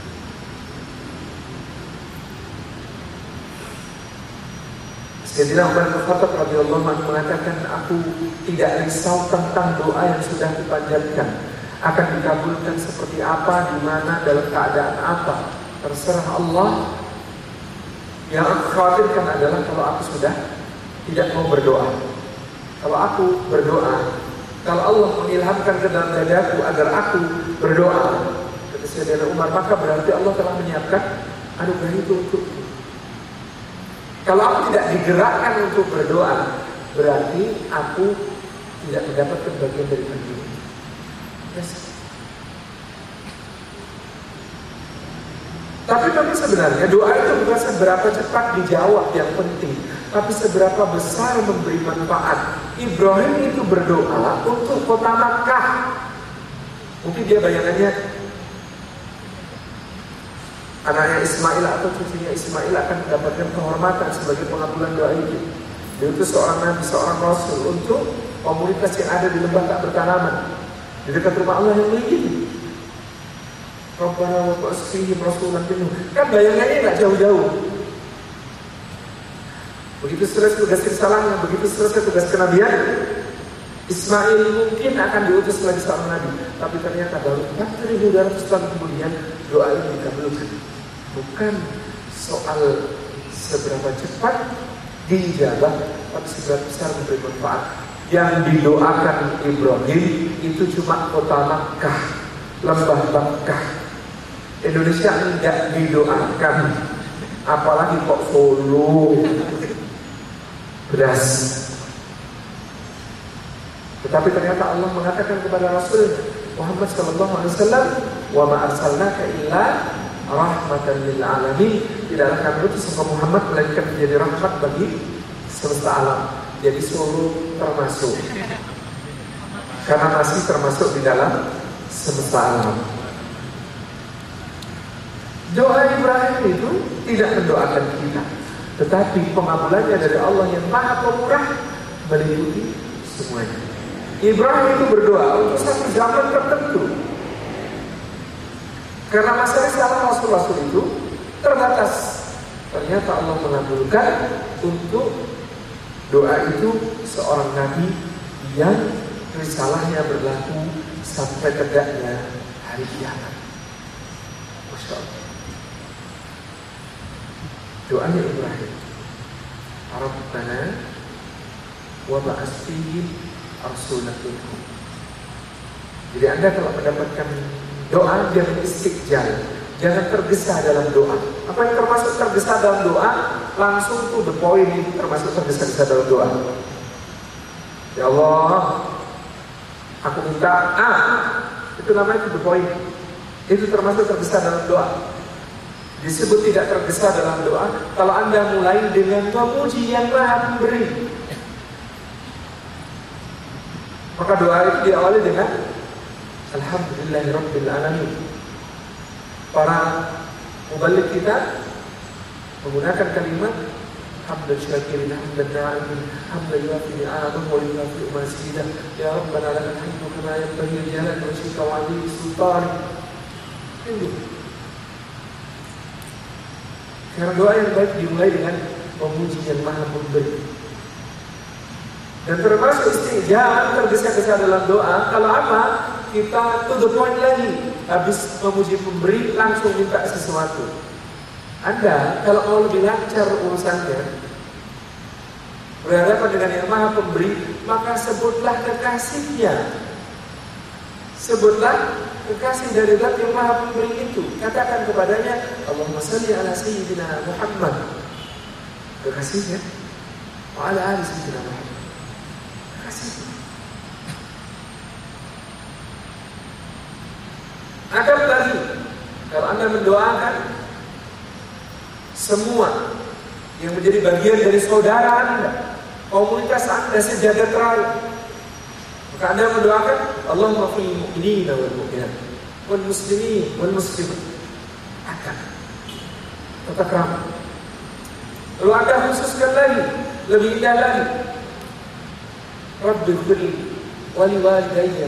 Sayyidina Umar bin Khattab radhiyallahu anhu mengatakan, aku tidak risau tentang doa yang sudah dipanjatkan akan dikabulkan seperti apa, di mana, dalam keadaan apa, terserah Allah. Yang aku khawatirkan adalah kalau aku sudah tidak mau berdoa. Kalau aku berdoa, kalau Allah mengilhamkan ke dalam dadaku agar aku berdoa, kata Sayyidina Umar, maka berarti Allah telah menyiapkan anugerah itu untukku. Kalau aku tidak digerakkan untuk berdoa, berarti aku tidak mendapatkan bagian dari bagian. Yes. Tapi sebenarnya doa itu bukan seberapa cepat dijawab yang penting, tapi seberapa besar memberi manfaat. Ibrahim itu berdoa untuk kota Makkah. Mungkin dia bayangannya anaknya Ismail atau cucunya Ismail akan mendapatkan kehormatan sebagai pengabulan doa itu. Dia itu seorang nabi, seorang rasul untuk komunitas yang ada di lembah tak bertanaman di dekat rumah Allah yang mulia. Rabbana wa ba'ath fihim rasulan minhum. Kan bayangannya nggak jauh-jauh. Begitu selesai tugas risalahnya, begitu selesai tugas kenabian, Ismail mungkin akan diutus lagi seorang nabi. Tapi ternyata baru 4200 tahun kemudian doa ini dikabulkan. Bukan soal seberapa cepat diijabah, tapi seberapa besar memberi manfaat. Yang didoakan Ibrahim itu cuma kota Makkah, lembah Makkah. Indonesia enggak didoakan, apalagi kok Solo, beras. Tetapi ternyata Allah mengatakan kepada Rasul Muhammad SAW, wa ma arsalnaka illa rahmatan lil alamin. Tidaklah kami utus engkau Muhammad melainkan menjadi rahmat bagi semesta alam. Jadi Solo termasuk, karena masih termasuk di dalam semesta alam. Doa Ibrahim itu tidak mendoakan kita, tetapi pengabulannya dari Allah yang Maha Pemurah meliputi semuanya. Ibrahim itu berdoa untuk satu zaman tertentu, karena masa risalah Rasul-Rasul itu terbatas. Ternyata Allah mengabulkan untuk doa itu seorang nabi yang risalahnya berlaku sampai tegaknya hari kiamat. Masya Allah. Doanya Ibrahim, Rabbana wa ba'ath fihim rasulan minhum. Jadi Anda kalau mendapatkan doa, jangan istiqjal, jangan tergesa dalam doa. Apa yang termasuk tergesa dalam doa? Langsung to the point, itu termasuk tergesa-gesa dalam doa. Ya Allah, aku minta A, itu namanya to the point. Itu termasuk tergesa dalam doa. Disebut tidak tergesa dalam doa kalau Anda mulai dengan memuji yang Maha Pemberi. Maka doa itu diawali dengan Alhamdulillahirabbil alamin. Para mubalik kita menggunakan kalimat hamdan syakirin, hamdan na'imin, hamdan yuafi ni'amahu wa yuafi masidah. Ya Rabbana lakal hamdu kama yanbaghi li jalali wajhika wa 'azimi sultanik. Ini. Karena doa yang baik dimulai dengan memuji yang Maha Pemberi. Dan termasuk jangan tergesa-gesa dalam doa. Kalau apa? Kita to the point lagi. habis memuji pemberi langsung minta sesuatu. Anda kalau mau lebih lancar urusannya, berhadapan dengan yang maha pemberi, maka sebutlah kekasihnya. Sebutlah kekasih dari Zat yang maha pemberi itu. Katakan kepadanya, Allahumma salli ala Sayyidina Muhammad, kekasihnya, wa ala ali Sayyidina Muhammad, kekasihnya. Akan lagi, kalau Anda mendoakan semua yang menjadi bagian dari saudara Anda, komunitas Anda sejahtera, maka Anda mendoakan Allahumma fil mu'minina wal mu'minat wal muslimin wal muslimat. Akan tetap ramah. Lalu Anda khususkan lagi, lebih indah lagi, Rabbi ighfirli wa li walidayya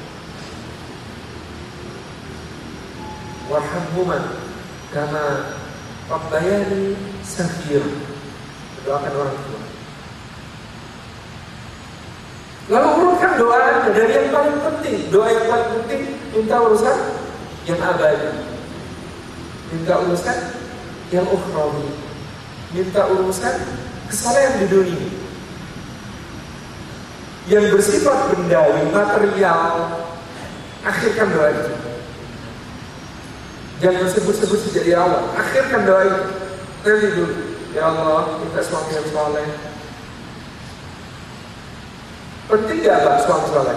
warhamhuma kama rabbayani saghira. Doakan orang tua. Lalu urutkan doa dari yang paling penting. Doa yang paling penting, minta urusan yang abadi, minta urusan yang ukhrawi, minta urusan kesalahan di dunia yang bersifat bendawi, material. Akhirkan doa itu. Jangan sebut-sebut sejak di awal. Akhirkan doa itu. Nanti dulu, ya Allah, minta suami yang saleh. Penting gak Pak suami saleh?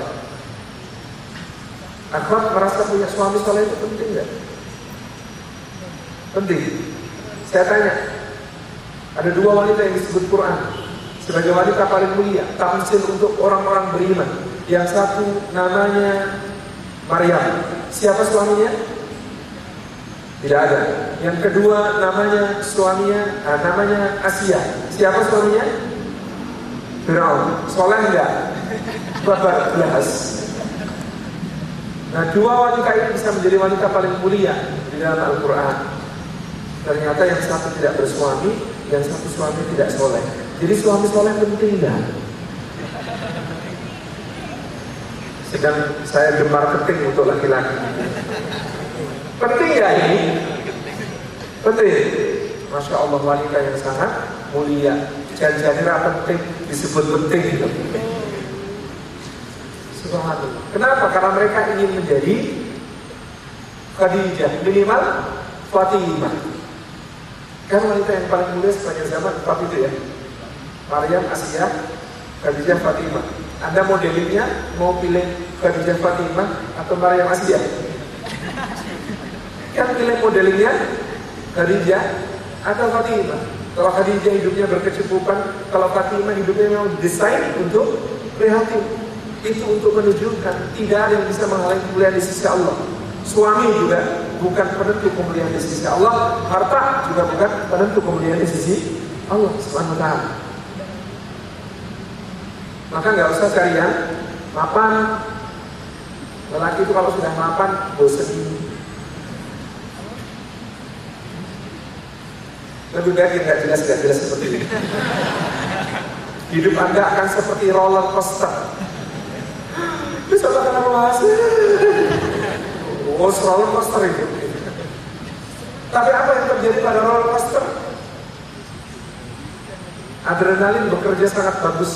Akhwat merasa punya suami saleh itu penting gak? Penting. Saya tanya, ada dua wanita yang disebut Quran sebagai wanita paling mulia, tamsil untuk orang-orang beriman. Yang satu namanya Maryam. Siapa suaminya? Tidak ada. Yang kedua namanya namanya Asia. Siapa suaminya? Firaun. Soleh enggak? Babar jelas. Nah, dua wanita ini bisa menjadi wanita paling mulia di dalam Al-Quran. Ternyata yang satu tidak bersuami, yang satu suami tidak soleh. Jadi suami soleh penting enggak? Sedang saya gemar keting untuk laki-laki. Penting ya ini? Penting. Masya Allah, wanita yang sangat mulia. Jangan penting disebut penting gitu. Subhanallah. Kenapa? Karena mereka ingin menjadi Khadijah, minimal Fatimah. Kan wanita yang paling mulia sepanjang zaman empat itu ya. Maryam, Asia, Khadijah, Fatimah. Anda modelingnya mau pilih Khadijah, Fatimah atau Maryam, Asia? Kan pilih modelingnya Khadijah atau Fatimah. Kalau Khadijah hidupnya berkecukupan, kalau Fatimah hidupnya memang desain untuk prihatin. Itu untuk menunjukkan tidak ada yang bisa menghalangi kemuliaan di sisi Allah. Suami juga bukan penentu kemuliaan di sisi Allah. Harta juga bukan penentu kemuliaan di sisi Allah Subhanahu wa ta'ala. Maka nggak usah cari yang mapan. Lelaki itu kalau sudah mapan bosan. Lebih baik yang gak jelas seperti ini. Hidup Anda akan seperti roller coaster. Bisa makan apa sih? Oh, roller coaster itu. Tapi apa yang terjadi pada roller coaster? Adrenalin bekerja sangat bagus.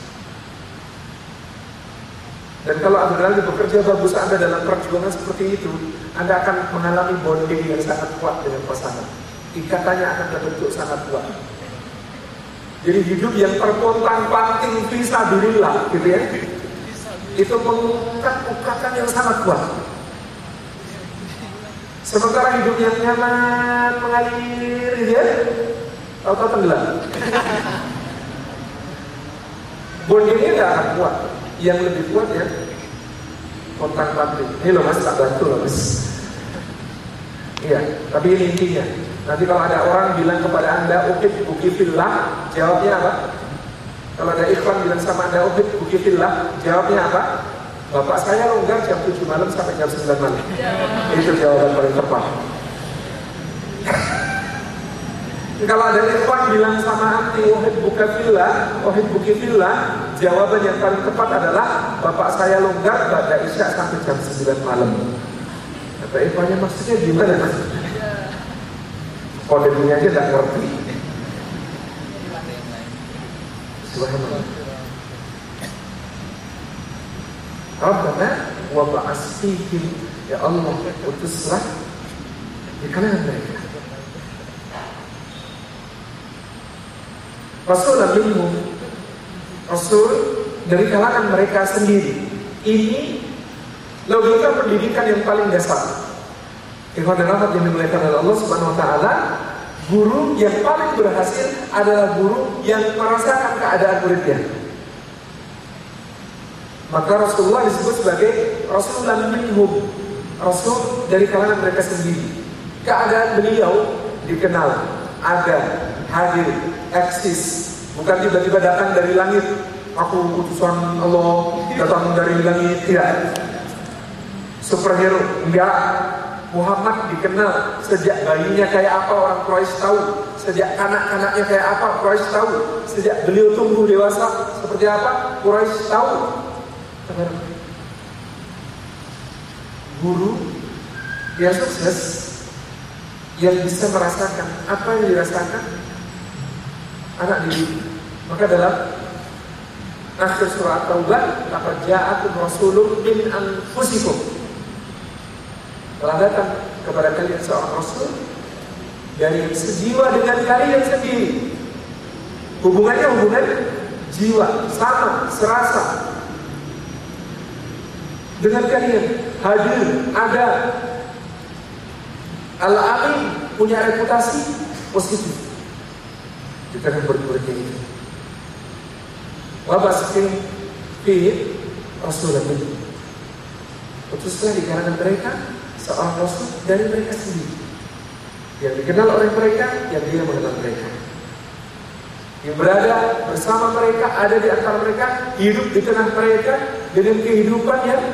Dan kalau adrenalin bekerja bagus Anda dalam perjuangan seperti itu, Anda akan mengalami bonding yang sangat kuat dengan pasangan. Ikatannya akan terbentuk sangat kuat. Jadi hidup yang terpontang-panting fisabilillah gitu ya, itu mengikat ikatan yang sangat kuat. Sementara hidup yang nyaman mengalir gitu ya, tahu-tahu tenggelam. Bondingnya tidak akan kuat. Yang lebih kuat ya pontang-panting. Ini loh mas, tak bantu loh mas. Iya, tapi ini intinya. Nanti kalau ada orang bilang kepada Anda uhibbuki fillah, jawabnya apa? Kalau ada ikhwan bilang sama Anda uhibbuki fillah, jawabnya apa? Bapak saya longgar jam 7 malam sampai jam 9 malam. Itu jawaban paling tepat. Kalau ada ikhwan bilang sama anti uhibbuki fillah, jawaban yang paling tepat adalah bapak saya longgar pada isya sampai jam 9 malam. Kata Evanya, maksudnya gimana mas? Kode dunia aja gak ngerti. Subhanallah. Rabbana wa ba'as fihim, ya Allah, utuslah di kalangan mereka Rasulullah minhum, Rasul dari kalangan mereka sendiri. Ini logika pendidikan yang paling dasar. Ikhwan dan akhwat yang dimuliakan oleh Allah Subhanahu wa taala, guru yang paling berhasil adalah guru yang merasakan keadaan muridnya. Maka Rasulullah disebut sebagai Rasulullah minhum, Rasul dari kalangan mereka sendiri. Keadaan beliau dikenal, ada, hadir, eksis. Bukan tiba-tiba datang dari langit, aku utusan Allah datang dari langit, tidak. Superhero, enggak. Muhammad dikenal sejak bayinya kayak apa orang Quraisy tahu, sejak kanak-kanaknya kayak apa Quraisy tahu, sejak beliau tumbuh dewasa seperti apa Quraisy tahu. Guru yang sukses, yang bisa merasakan apa yang dirasakan anak didik. Maka dalam akhir surah Taubah, laqad ja'akum rasulun min anfusikum, telah datang kepada kalian seorang rasul dari sejiwa dengan kalian sendiri. Hubungannya hubungan jiwa, sama, serasa dengan kalian, hadir, ada. Al-Amin punya reputasi positif di tengah murid-muridnya itu. Wabaskin fi Rasulullah, utuslah di kalangan mereka seorang rasul dari mereka sendiri, yang dikenal oleh mereka, yang dia mengenal mereka, yang berada bersama mereka, ada di antara mereka, hidup di tengah mereka dengan kehidupan yang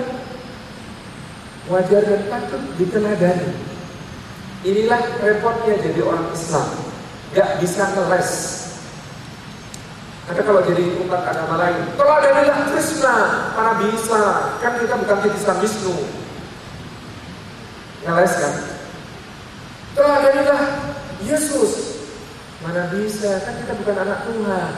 wajar dan patut diteladani. Inilah repotnya jadi orang Islam, gak bisa ngeles. Karena kalau jadi umat agama lain, teladanilah Krishna, mana bisa? Kan kita bukan titisan Wisnu. Ngeles kan? Teladanilah Yesus, mana bisa? Kan kita bukan anak Tuhan.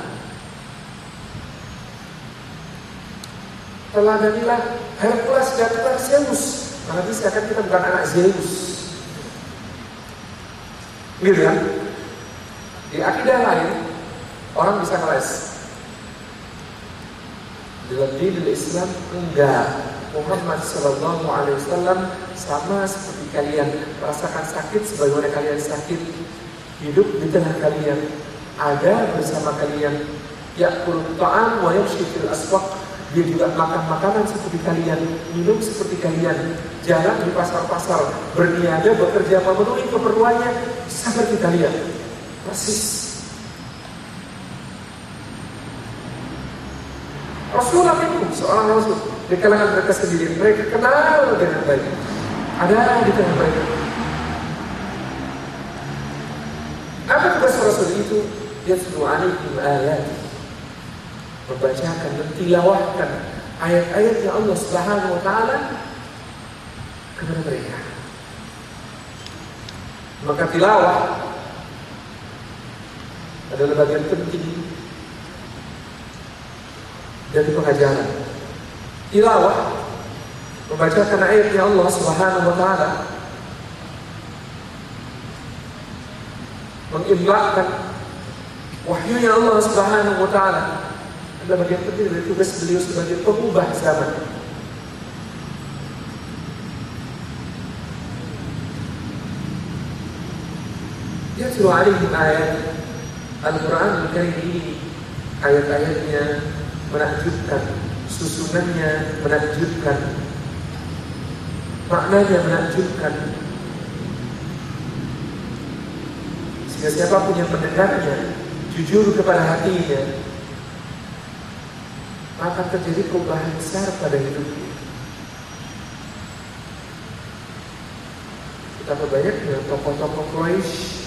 Teladanilah Hercules dan Perseus, mana bisa? Kan kita bukan anak Zeus. Gitu ya? Di akidah lain orang bisa ngeles. Dalam dinul Islam enggak. Muhammad sallallahu alaihi wasallam sama seperti kalian, merasakan sakit sebagaimana kalian sakit, hidup di tengah kalian, ada bersama kalian, ya'kul ta'am wa yamshi fil aswaq. Dia juga makan makanan seperti kalian, minum seperti kalian, jalan di pasar-pasar, berniaga, bekerja, memenuhi keperluannya seperti kalian, persis. Rasulullah itu seorang rasul di kalangan mereka sendiri, mereka kenal dengan baik, ada di tengah mereka. Apa tugas rasul itu? Yatlu alaihim ayat, membacakan, mentilawahkan ayat-ayatnya Allah Subhanahu wa taala kepada mereka. Maka tilawah adalah bagian penting dari pengajaran. Tilawah, membacakan ayatnya Allah Subhanahu wa taala, mengimlakkan wahyunya Allah Subhanahu wa taala adalah bagian penting dari tugas beliau sebagai pengubah zaman. Yatlu alaihim ayat Al-Quran Al-Karim ini, ayat-ayatnya menakjubkan, susunannya menakjubkan, maknanya menakjubkan, sehingga siapapun yang mendengarnya jujur kepada hatinya, akan terjadi perubahan besar pada hidupnya. Betapa banyaknya tokoh-tokoh Quraisy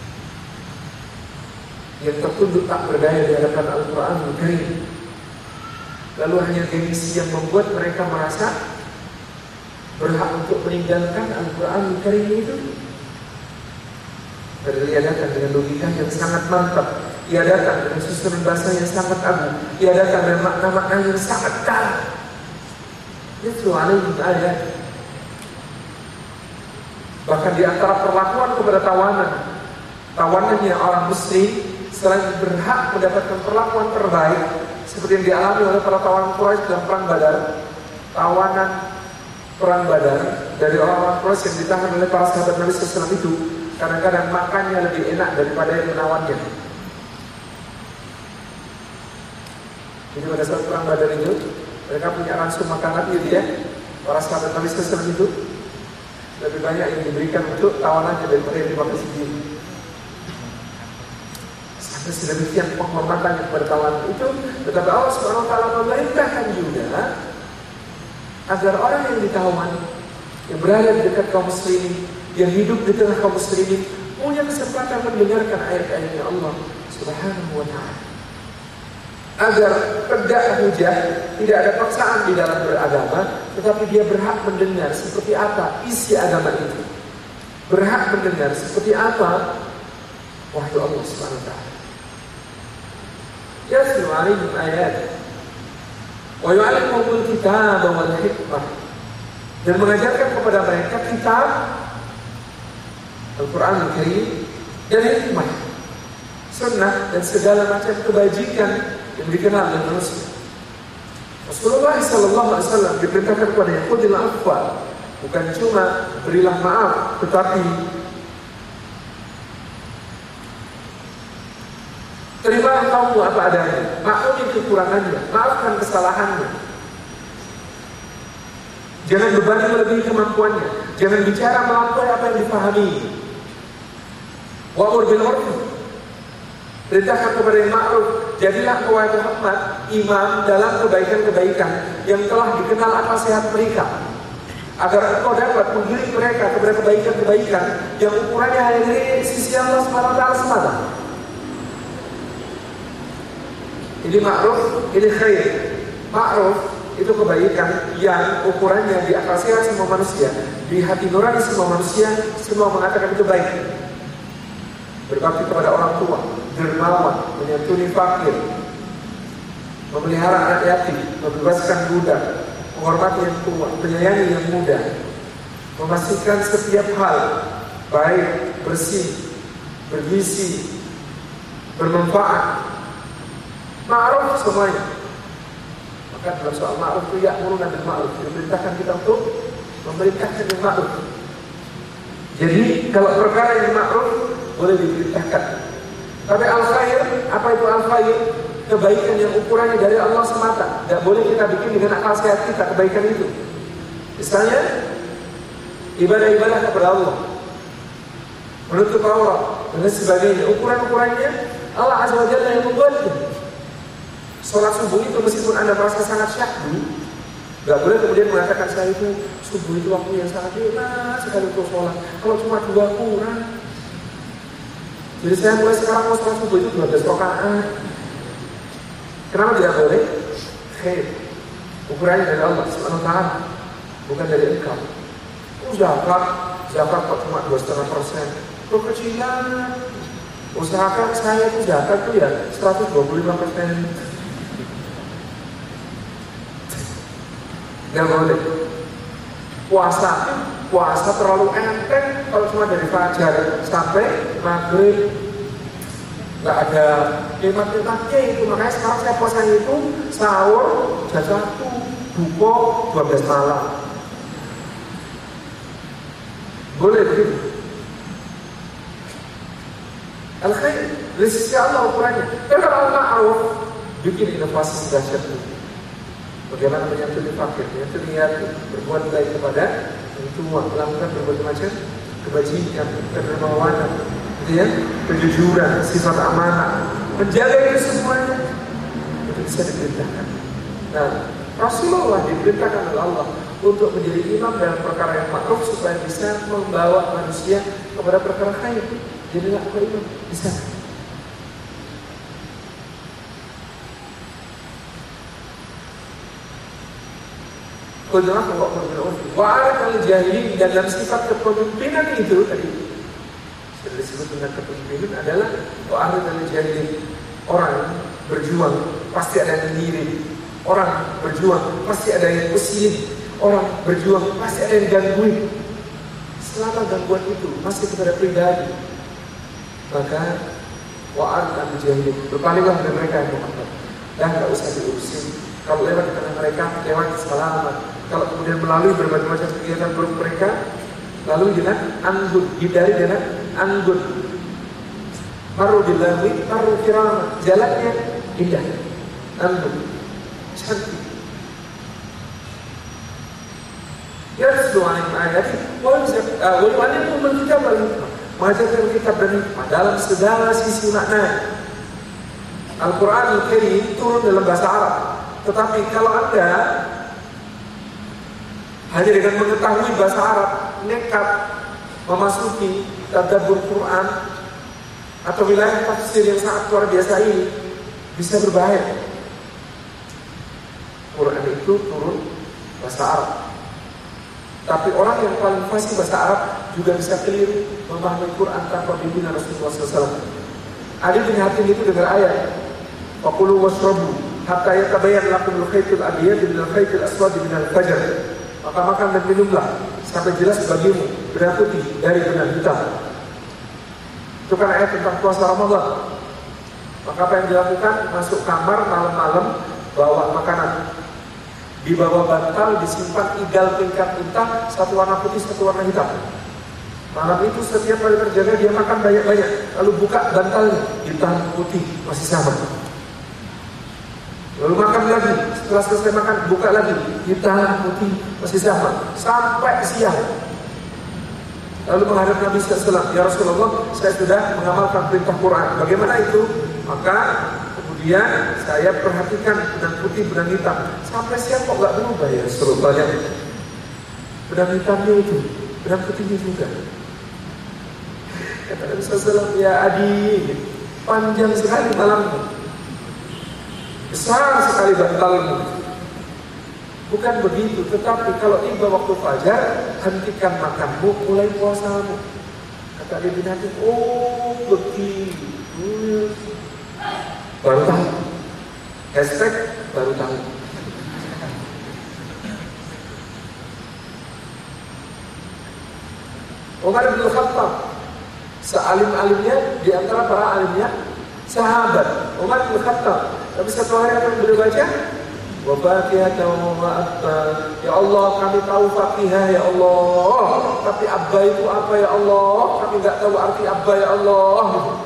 yang tertunduk tak berdaya di hadapan Al-Quran Al-Karim, lalu hanya gengsi yang membuat mereka merasa berhak untuk meninggalkan Al-Quran Karim itu? Padahal ia datang dengan logika yang sangat mantap, ia datang dengan susunan bahasa yang sangat agung, ia datang dengan makna-makna yang sangat dalam. Yatlu alaihim ayat. Bahkan di antara perlakuan kepada tawanannya orang muslim, selain berhak mendapatkan perlakuan terbaik seperti yang dialami oleh para tawanan Quraisy dalam perang Badar, tawanan perang Badar dari orang-orang Quraisy yang ditahan oleh para sahabat Nabi SAW itu kadang-kadang makannya lebih enak daripada yang menawannya. Jadi pada saat perang Badar itu mereka punya ransum makanan gitu ya, para sahabat Nabi SAW itu lebih banyak yang diberikan untuk tawanannya daripada yang dimakan sendiri. Sampai sedemikian penghormatannya kepada tawanan itu, tetapi Allah Subhanahu Wa Taala memerintahkan juga agar orang yang ditawan, yang berada di dekat kaum muslimin, yang hidup di tengah kaum muslimin, punya kesempatan mendengarkan ayat-ayatnya Allah Subhanahu Wa Taala. Agar tegak hujah, tidak ada paksaan di dalam beragama, tetapi dia berhak mendengar seperti apa isi agama itu, berhak mendengar seperti apa wahyu Allah Subhanahu Wa Taala. Yatlu alaihim ayat wa yu'allimuhumul kitaba wal hikmah, dan mengajarkan kepada mereka kitab Al-Quran Al-Karim dan hikmah, sunnah dan segala macam kebajikan yang dikenal oleh manusia. Rasulullah SAW diperintahkan kepada yang khudil afwa, bukan cuma berilah maaf, tetapi terimalah kaummu apa adanya, maklumi kekurangannya, maafkan kesalahannya. Jangan bebani melebihi kemampuannya, jangan bicara melampaui apa yang dipahami. Wa'mur bil 'urf, perintahkan kepada yang ma'ruf. Jadilah wahai Muhammad imam dalam kebaikan-kebaikan yang telah dikenal akal sehat mereka, agar engkau dapat menggiring mereka kepada kebaikan-kebaikan yang ukurannya hanya dari sisi Allah Subhanahu Wa Taala semata. Ini ma'ruf, ini khair. Ma'ruf itu kebaikan yang ukurannya di akal sehat semua manusia, di hati nurani semua manusia, semua mengatakan itu baik. Berbakti kepada orang tua, dermawan, menyantuni fakir, memelihara anak yatim, membebaskan budak, menghormati yang tua, menyayangi yang muda, memastikan setiap hal baik, bersih, bergizi, bermanfaat, ma'ruf semuanya. Maka dalam soal ma'ruf itu ya'muruna bil ma'ruf, diperintahkan kita untuk memerintahkan yang ma'ruf. Jadi kalau perkara yang ma'ruf boleh diperintahkan. Tapi al-khair, apa itu al-khair? Kebaikan yang ukurannya dari Allah semata. Tidak boleh kita bikin dengan akal sehat kita kebaikan itu. Misalnya ibadah-ibadah kepada Allah, menutup aurat dan sebagainya. Ukuran-ukurannya Allah Azza wa Jalla yang membuatnya. Sholat subuh itu meskipun Anda merasa sangat syahdu, gak boleh kemudian mengatakan saya itu subuh itu waktu yang sangat enak sekali untuk sholat. Kalau cuma 2 kurang. Jadi saya mulai sekarang mau sholat subuh itu 12 rakaat. Kenapa tidak boleh? Khair. Ukurannya dari Allah Subhanahu Wa Taala, bukan dari engkau. Zakat kok cuma 2,5%. Kekecilan. Usahakan saya itu zakat itu ya 125%. Gak boleh. Puasa terlalu enteng kalau cuma dari fajar sampai maghrib, nggak ada nikmat-nikmatnya itu. Makanya sekarang saya puasa itu sahur jam 1, buka 12 malam. Boleh begitu. Al-khair dari sisi Allah ukurannya. Dan kalau al-ma'ruf bikin inovasi dahsyat itu. Bagaimana menyantuni fakir, menyantuni yatim, berbuat baik kepada yang tua, melakukan berbagai macam kebajikan, kedermawanan, gitu ya, kejujuran, sifat amanah, menjaga itu semuanya, itu bisa diperintahkan. Nah, Rasulullah diperintahkan oleh Allah untuk menjadi imam dalam perkara yang ma'ruf supaya bisa membawa manusia kepada perkara khair. Jadilah aku imam, bisa. Khud'afun wa khudh bil urfi. Wa arad al-jahilin, dan dalam sifat kepemimpinan itu tadi sudah disebut dengan kepemimpinan adalah wa arad al-jahilin. Orang berjuang pasti ada yang ngiri. Orang berjuang pasti ada yang pesilin. Orang berjuang pasti ada yang gangguin. Selama gangguan itu masih kepada pribadi, maka wa'arud al-jahilin, berpalinglah dari mereka yang Muhammad, dan gak usah diurusin. Kalau lewat di tengah mereka, lewat selamat. Kalau kemudian melalui berbagai macam kegiatan buruk mereka, lalu dengan anggun, hindari dengan anggun. Maru billahi, maru kirama, jalannya indah, anggun, cantik. Ya Rasulullah ayat, wal kitab wal hikmah, mengajarkan kitab dan hikmah dalam segala sisi makna. Al-Quran Al-Karim turun dalam bahasa Arab. Tetapi kalau Anda hanya dengan mengetahui bahasa Arab nekat memasuki tadabbur Quran atau wilayah tafsir yang sangat luar biasa ini, bisa berbahaya. Quran itu turun bahasa Arab. Tapi orang yang paling fasih bahasa Arab juga bisa keliru memahami Quran tanpa bimbingan Rasulullah SAW. Ali bin Hatim itu dengar ayat, "Faqulu washrabu hatta yatabayyana lakum al-khaytul abyad min al-khaytil aswad min al-fajr." Maka makan dan minumlah sampai jelas bagimu benang putih dari benang hitam. Itu kan ayat tentang puasa Ramadan. Maka apa yang dilakukan? Masuk kamar malam-malam, bawa makanan. Di bawah bantal disimpan igal tingkat unta, satu warna putih, satu warna hitam. Malam itu setiap kali terjaga dia makan banyak-banyak. Lalu buka bantalnya, hitam putih masih sama. Lalu makan lagi, setelah selesai makan buka lagi, hitam putih masih sama, sampai siang. Lalu menghadap Nabi SAW, "Ya Rasulullah, saya sudah mengamalkan perintah Quran. Bagaimana itu?" Maka kemudian saya perhatikan benang putih, benang hitam. Sampai siang kok nggak berubah ya Rasulullah? Benang hitamnya itu, benang putihnya juga. Kata Nabi SAW, "Ya Adi, panjang sekali malammu, besar sekali bantalmu." Bukan begitu, tetapi kalau tiba waktu fajar, hentikan makanmu, mulai puasamu. Kata dia bin Hatim, "Oh begitu." Baru tahu. Hashtag baru tahu. Umar bin Khattab, sealim-alimnya di antara para alimnya sahabat. Umar bin Khattab, tapi satu hari apa yang beliau baca? Wa fakihatan wa abba. Ya Allah, kami tahu fakihah ya Allah, tapi abba itu apa ya Allah? Kami enggak tahu arti abba ya Allah.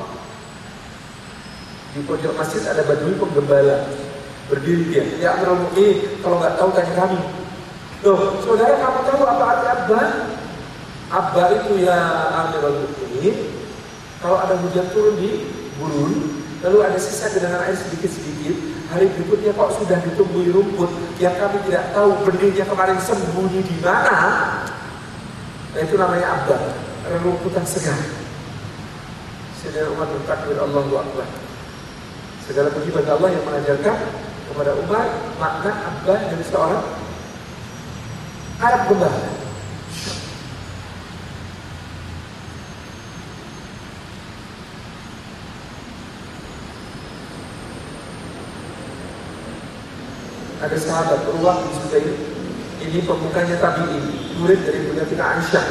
Di pojok masjid ada badui penggembala, berdiri dia. Ya Amirul Mukminin, kalau enggak tahu tanya kami. Loh, saudara kamu tahu apa arti abba? Abba itu ya Amirul Mukminin, kalau ada hujan turun di gurun, lalu ada sisa genangan air sedikit-sedikit, hari berikutnya kok sudah ditumbuhi rumput yang kami tidak tahu benihnya kemarin sembunyi di mana. Nah, itu namanya abba, rumputan segar. Saudara Umar bertakbir Allahu Akbar. Segala puji bagi Allah yang mengajarkan kepada Umar makna abba dari seorang Arab gembala. Ada sahabat Urwah bin Zubair, ini pemukanya tabi'in, murid dari Bunda kita Aisyah.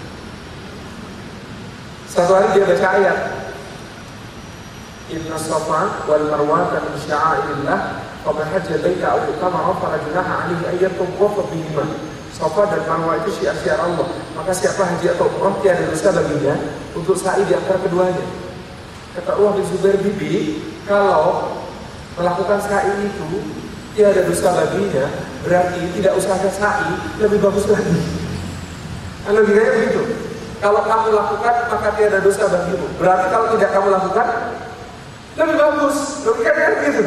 Satu hari dia baca ayat, "Inna Safa wal Marwa min sya'airillah, fa man hajja baita aw itamara fala junaha 'alaihi an yatawaffa bihima." Safa dan Marwa itu syiar-syiar Allah. Maka siapa haji atau umrah tiada dosa baginya untuk sa'i di antara keduanya. Kata Urwah bin Zubair, "Bibi, kalau melakukan sa'i itu tiada dosa baginya, berarti tidak usah ada sa'i, lebih bagus lagi." Logikanya begitu. Kalau kamu lakukan maka tiada dosa bagimu. Berarti kalau tidak kamu lakukan lebih bagus. Logikanya begitu.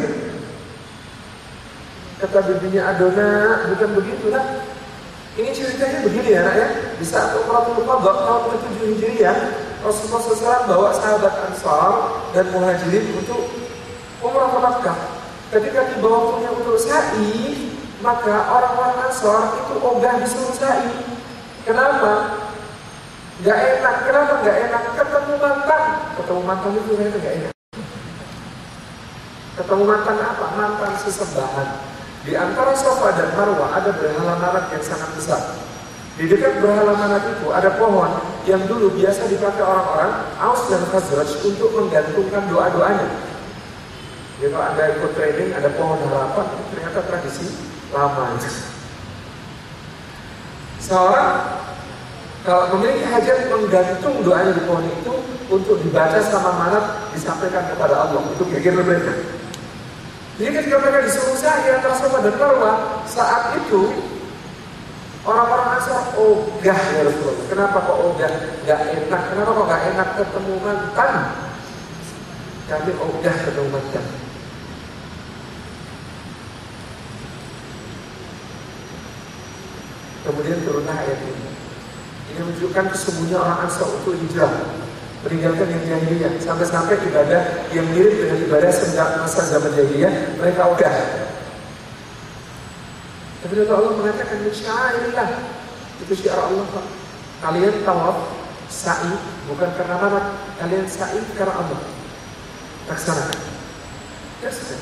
Kata bibinya Adona, bukan begitu lah. Ini ceritanya begini ya nak ya. Di saat Umratul Qadha tahun ke-7 Hijriah, Rasulullah SAW bawa sahabat Ansar dan Muhajirin untuk umrah ke Makkah. Ketika tiba waktunya untuk sa'i, maka orang-orang Ansor itu ogah disuruh sa'i. Kenapa? Gak enak. Kenapa gak enak? Ketemu mantan. Ketemu mantan itu ternyata gak enak. Ketemu mantan apa? Mantan sesembahan. Di antara Safa dan Marwah ada berhala manat yang sangat besar. Di dekat berhala manat itu ada pohon yang dulu biasa dipakai orang-orang Aus dan Khazraj untuk menggantungkan doa-doanya. Jadi kalau Anda ikut training ada pohon harapan, ternyata tradisi lama. Seorang kalau memiliki hajat menggantung doanya di pohon itu untuk dibaca sama manat disampaikan kepada Allah. Itu kira-kira mereka. Jadi ketika mereka disuruh sa'i antara Safa dan Marwah, saat itu orang-orang Ansar ogah ya Rasulullah. Kenapa kok ogah? Gak enak. Kenapa kok gak enak ketemu mantan? Kami ogah ketemu mantan. Kemudian turunlah ayat ini. Ini menunjukkan kesungguhnya orang Ansar untuk hijrah, meninggalkan yang jahiliyah. Sampai-sampai ibadah yang mirip dengan ibadah masa zaman jahiliyah mereka ogah. Tapi Allah mengatakan syi'airillah, itu syiar Allah. Kalian tawaf sa'i bukan karena manat, kalian sa'i karena Allah. Laksanakan. Ya sudah.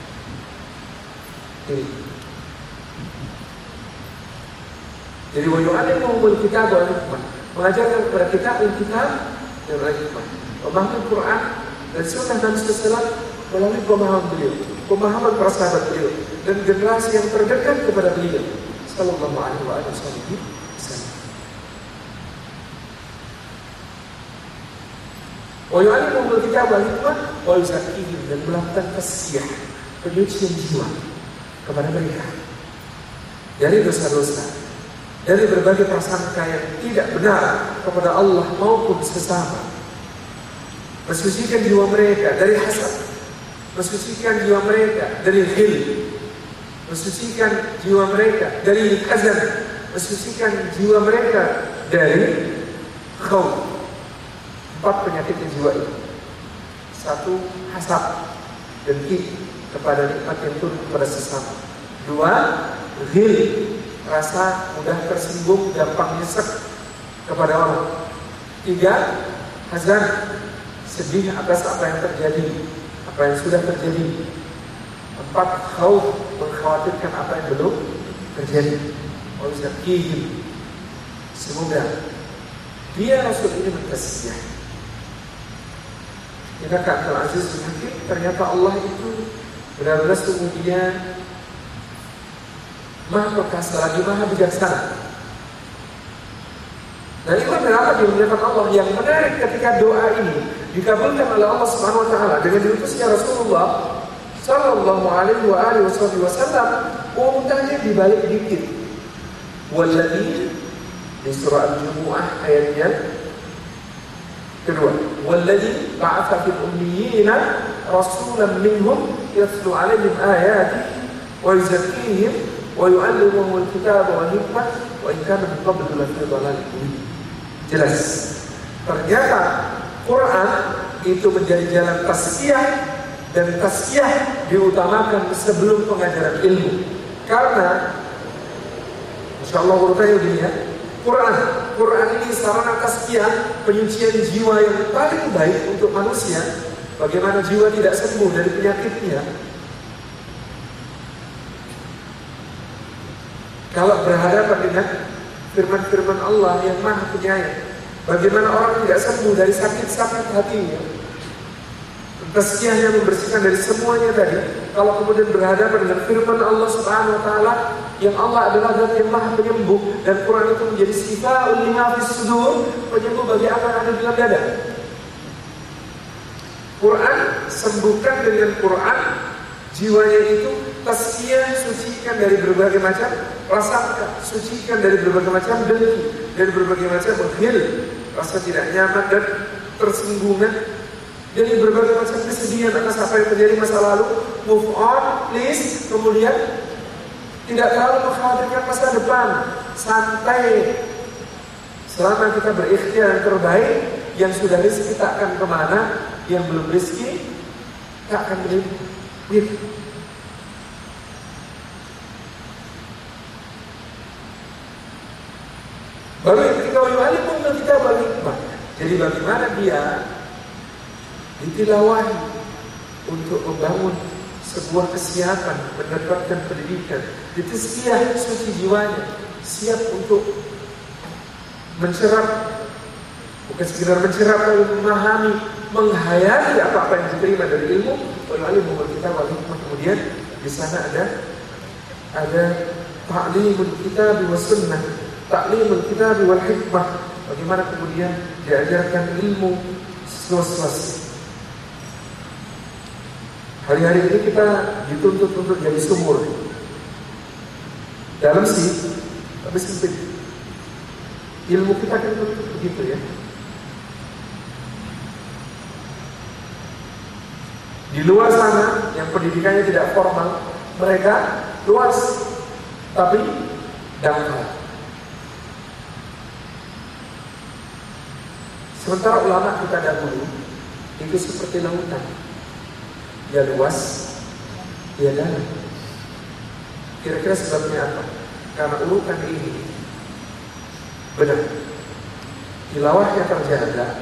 Jadi wa yu'allimuhumul kitab wal hikmah, mengajarkan kepada kita Alkitab dan hikmah, memahami Quran dan sunnah Nabi sallallahu melalui pemahaman beliau, pemahaman para sahabat beliau dan generasi yang terdekat kepada beliau sallallahu alaihi wasallam. Wa yu'allimuhumul kitab wal hikmah wa yuzakkihim, dan melakukan tasfiyah, penyucian jiwa kepada mereka dari dosa-dosa, dari berbagai prasangka yang tidak benar kepada Allah maupun sesama. Mensucikan jiwa mereka dari hasad, mensucikan jiwa mereka dari ghil, mensucikan jiwa mereka dari hazan, mensucikan jiwa mereka dari khawf. 4 penyakit jiwa ini. 1, hasad, dengki kepada nikmat yang turun kepada sesama. 2, ghil, rasa mudah tersinggung, gampang nyesek kepada orang. 3, hazan, sedih atas apa yang terjadi, apa yang sudah terjadi. 4, khauf, mengkhawatirkan apa yang belum terjadi. Wazakkihim, semoga dia Rasul ini bertasbih. Kita Kak Abdul Aziz menyakit, ternyata Allah itu benar-benar sungguhnya Maha perkasa lagi Maha bijaksana. Dan itu kenapa dimuliakan Allah. Yang menarik ketika doa ini dikabulkan oleh Allah Subhanahu wa taala dengan diutusnya Rasulullah sallallahu alaihi wasallam, untanya dibalik dikit. Walladzi di surah Al-Jumu'ah ayatnya kedua. Walladzi ba'atha fil ummiyina rasulan minhum yatlu 'alaihim ayatihi wa yuzakkihim wa yu'allimuhumul kitaba wal hikmah wa in kana min qablu lafi dhalalin mubin. Jelas. Ternyata Quran itu menjadi jalan tasqiyah, dan tasqiyah diutamakan sebelum pengajaran ilmu. Karena insyaallah urutnya begini ya. Quran ini sarana tasqiyah, penyucian jiwa yang paling baik untuk manusia. Bagaimana jiwa tidak sembuh dari penyakitnya kalau berhadapan dengan firman-firman Allah yang Maha Penyayang. Bagaimana orang tidak sembuh dari sakit-sakit hatinya, tasqiyahnya membersihkan dari semuanya tadi. Kalau kemudian berhadapan dengan firman Allah Subhanahu wa taala, yang Allah adalah Zat yang Maha Penyembuh, dan Quran itu menjadi syifaa'un lima fis sudur, penyembuh bagi apa yang ada di dalam dada. Quran, sembuhkan dengan Quran jiwanya itu. Tasqiyah, sucikan dari berbagai macam prasangka, sucikan dari berbagai macam dengki, dari berbagai macam ghil, rasa tidak nyaman dan tersinggungan, dari berbagai macam kesedihan atas apa yang terjadi masa lalu. Move on, please. Kemudian tidak terlalu mengkhawatirkan masa depan, santai. Selama kita berikhtiar yang terbaik, yang sudah rezeki tak akan kemana, yang belum rezeki tak akan berhenti. Baru yang ketiga, yu'allimul kitab wal hikmah. Jadi bagaimana dia ditilawahi untuk membangun sebuah kesiapan, mendapatkan pendidikan, ditazkiyah suci jiwanya, siap untuk mencerap, bukan sekedar mencerap, tapi memahami, menghayati apa-apa yang diterima dari ilmu. Yu'allimul kitab wal hikmah. Kemudian di sana ada ta'limul kitab was sunnah, ta'limul kitab wal hikmah. Bagaimana kemudian diajarkan ilmu seluas-luasnya. Hari-hari ini kita dituntut untuk jadi sumur. Dalam sih, tapi sempit. Ilmu kita kan begitu ya. Di luar sana yang pendidikannya tidak formal, mereka luas, tapi dangkal. Sementara ulama kita dahulu itu seperti lautan. Ya luas, ya dalam. Kira-kira sebabnya apa? Karena urutan ini benar, tilawahnya terjaga,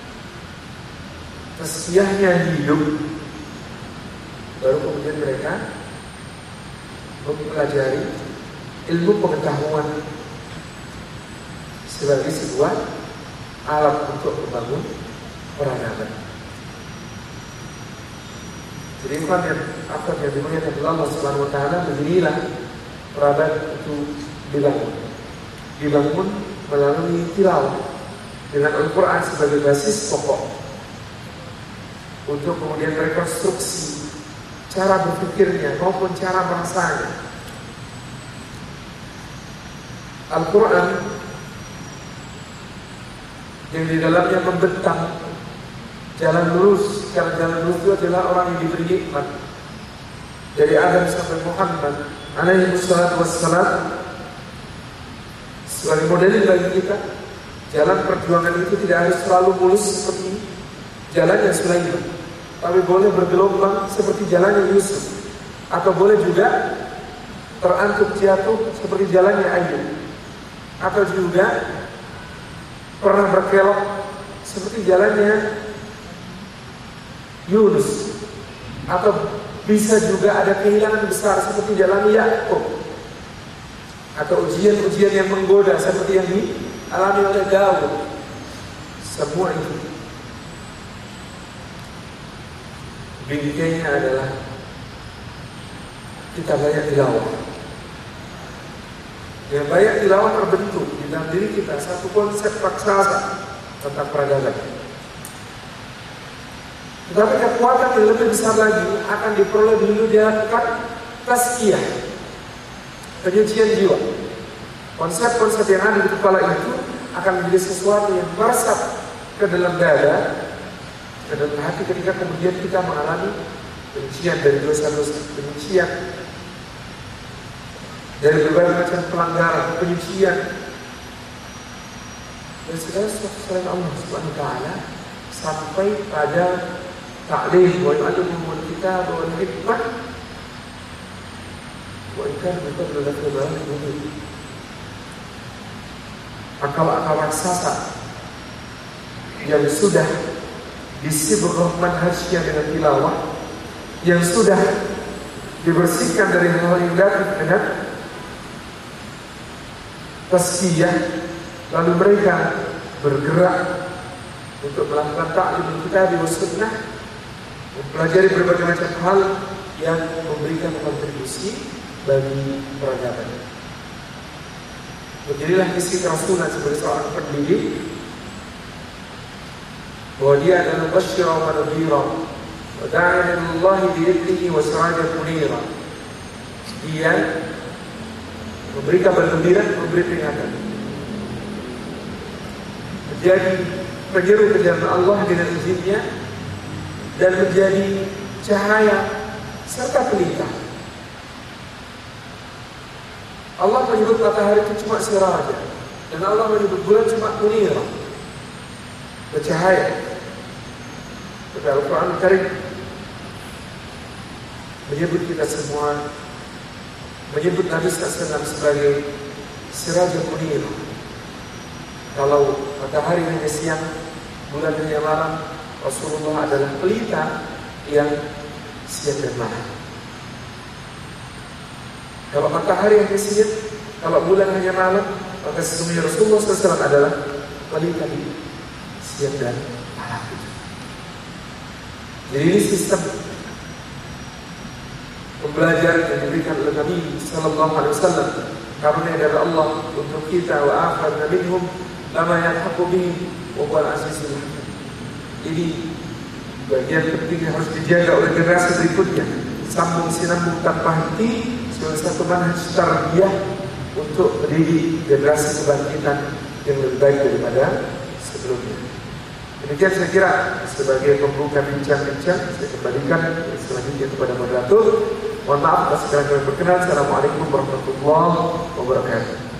tazkiyahnya hidup, baru kemudian mereka mempelajari ilmu pengetahuan sebagai sebuah alat untuk membangun peradaban. Jadi bukan yang apa yang dimuliakan oleh Allah Subhanahu Wa Taala, beginilah peradaban itu dibangun melalui tilawah dengan Al-Quran sebagai basis pokok untuk kemudian rekonstruksi cara berpikirnya maupun cara merasanya. Al-Quran yang di dalamnya membentang jalan lurus. Karena jalan lurus itu adalah orang yang diberi nikmat dari Adam sampai Muhammad alaihi wassalatu wassalam, sebagai modeling bagi kita. Jalan perjuangan itu tidak harus selalu mulus seperti jalannya Sulaiman, tapi boleh bergelombang seperti jalannya Yusuf, atau boleh juga terangkut jatuh seperti jalannya Ayub, atau juga pernah berkelok seperti jalannya Yunus, atau bisa juga ada kehilangan besar seperti jalan Yakub, atau ujian-ujian yang menggoda seperti yang dialami oleh Daud. Semua itu bingkainya adalah kita banyak tilawah. Yang banyak tilawah terbentuk di dalam diri kita satu konsep raksasa tentang peradaban. Tetapi kekuatan yang lebih besar lagi akan diperoleh dulu dilakukan tazkiyah, penyucian jiwa. Konsep-konsep yang ada di kepala itu akan menjadi sesuatu yang meresap ke dalam dada, ke dalam hati, ketika kemudian kita mengalami penyucian dari dosa-dosa, penyucian dari berbagai macam pelanggaran, penyucian dan segala sesuatu selain Allah Subhanahu Wa Taala, sampai pada ta'lim wa yu'allimul kitab wal hikmah wa in kana min qablu lafi dhalalin mubin. Akal-akal raksasa yang sudah disibuk manhajnya dengan tilawah, yang sudah dibersihkan dari hal-hal negatif dengan tazkiyah, lalu mereka bergerak untuk melakukan ta'limul kitab wa sunnah, mempelajari berbagai macam hal yang memberikan kontribusi bagi peradaban. Menjadilah misi kerasulan sebagai seorang pendidik, bahwa dia adalah mubasysyira wa nadhira wa da'iyan ilallahi bi'idnihi wa sirajan munira. Dia memberi kabar gembira, memberi peringatan, menjadi penyeru ke jalan Allah dengan izinnya, dan menjadi cahaya serta pelita. Allah menyebut matahari itu cuma siraja, dan Allah menyebut bulan cuma munira, bercahaya. Pada Al-Quran Karim menyebut kita semua, menyebut Nabi SAW sebagai siraja munira, Kalau matahari hanya siang, bulan hanya malam, Rasulullah adalah pelita yang siang dan malam. Kalau matahari hanya siang, kalau bulan hanya malam, maka sesungguhnya Rasulullah SAW adalah pelita di siang dan malam. Jadi ini sistem pembelajaran yang diberikan oleh Nabi Sallallahu Alaihi Wasallam. Karunia dari Allah untuk kita, wa akhadna minhum lama yalhaqu bihi wa huwal azizul hakim. Ini bagian penting yang harus dijaga oleh generasi berikutnya. Sambung sinambung tanpa henti sebagai satu manhaj tarbiyah untuk mendidik generasi kebangkitan yang lebih baik daripada sebelumnya. Demikian saya kira sebagai pembuka bincang-bincang, saya kembalikan selanjutnya kepada moderator. Mohon maaf atas segala yang berkenan. Assalamualaikum warahmatullahi wabarakatuh.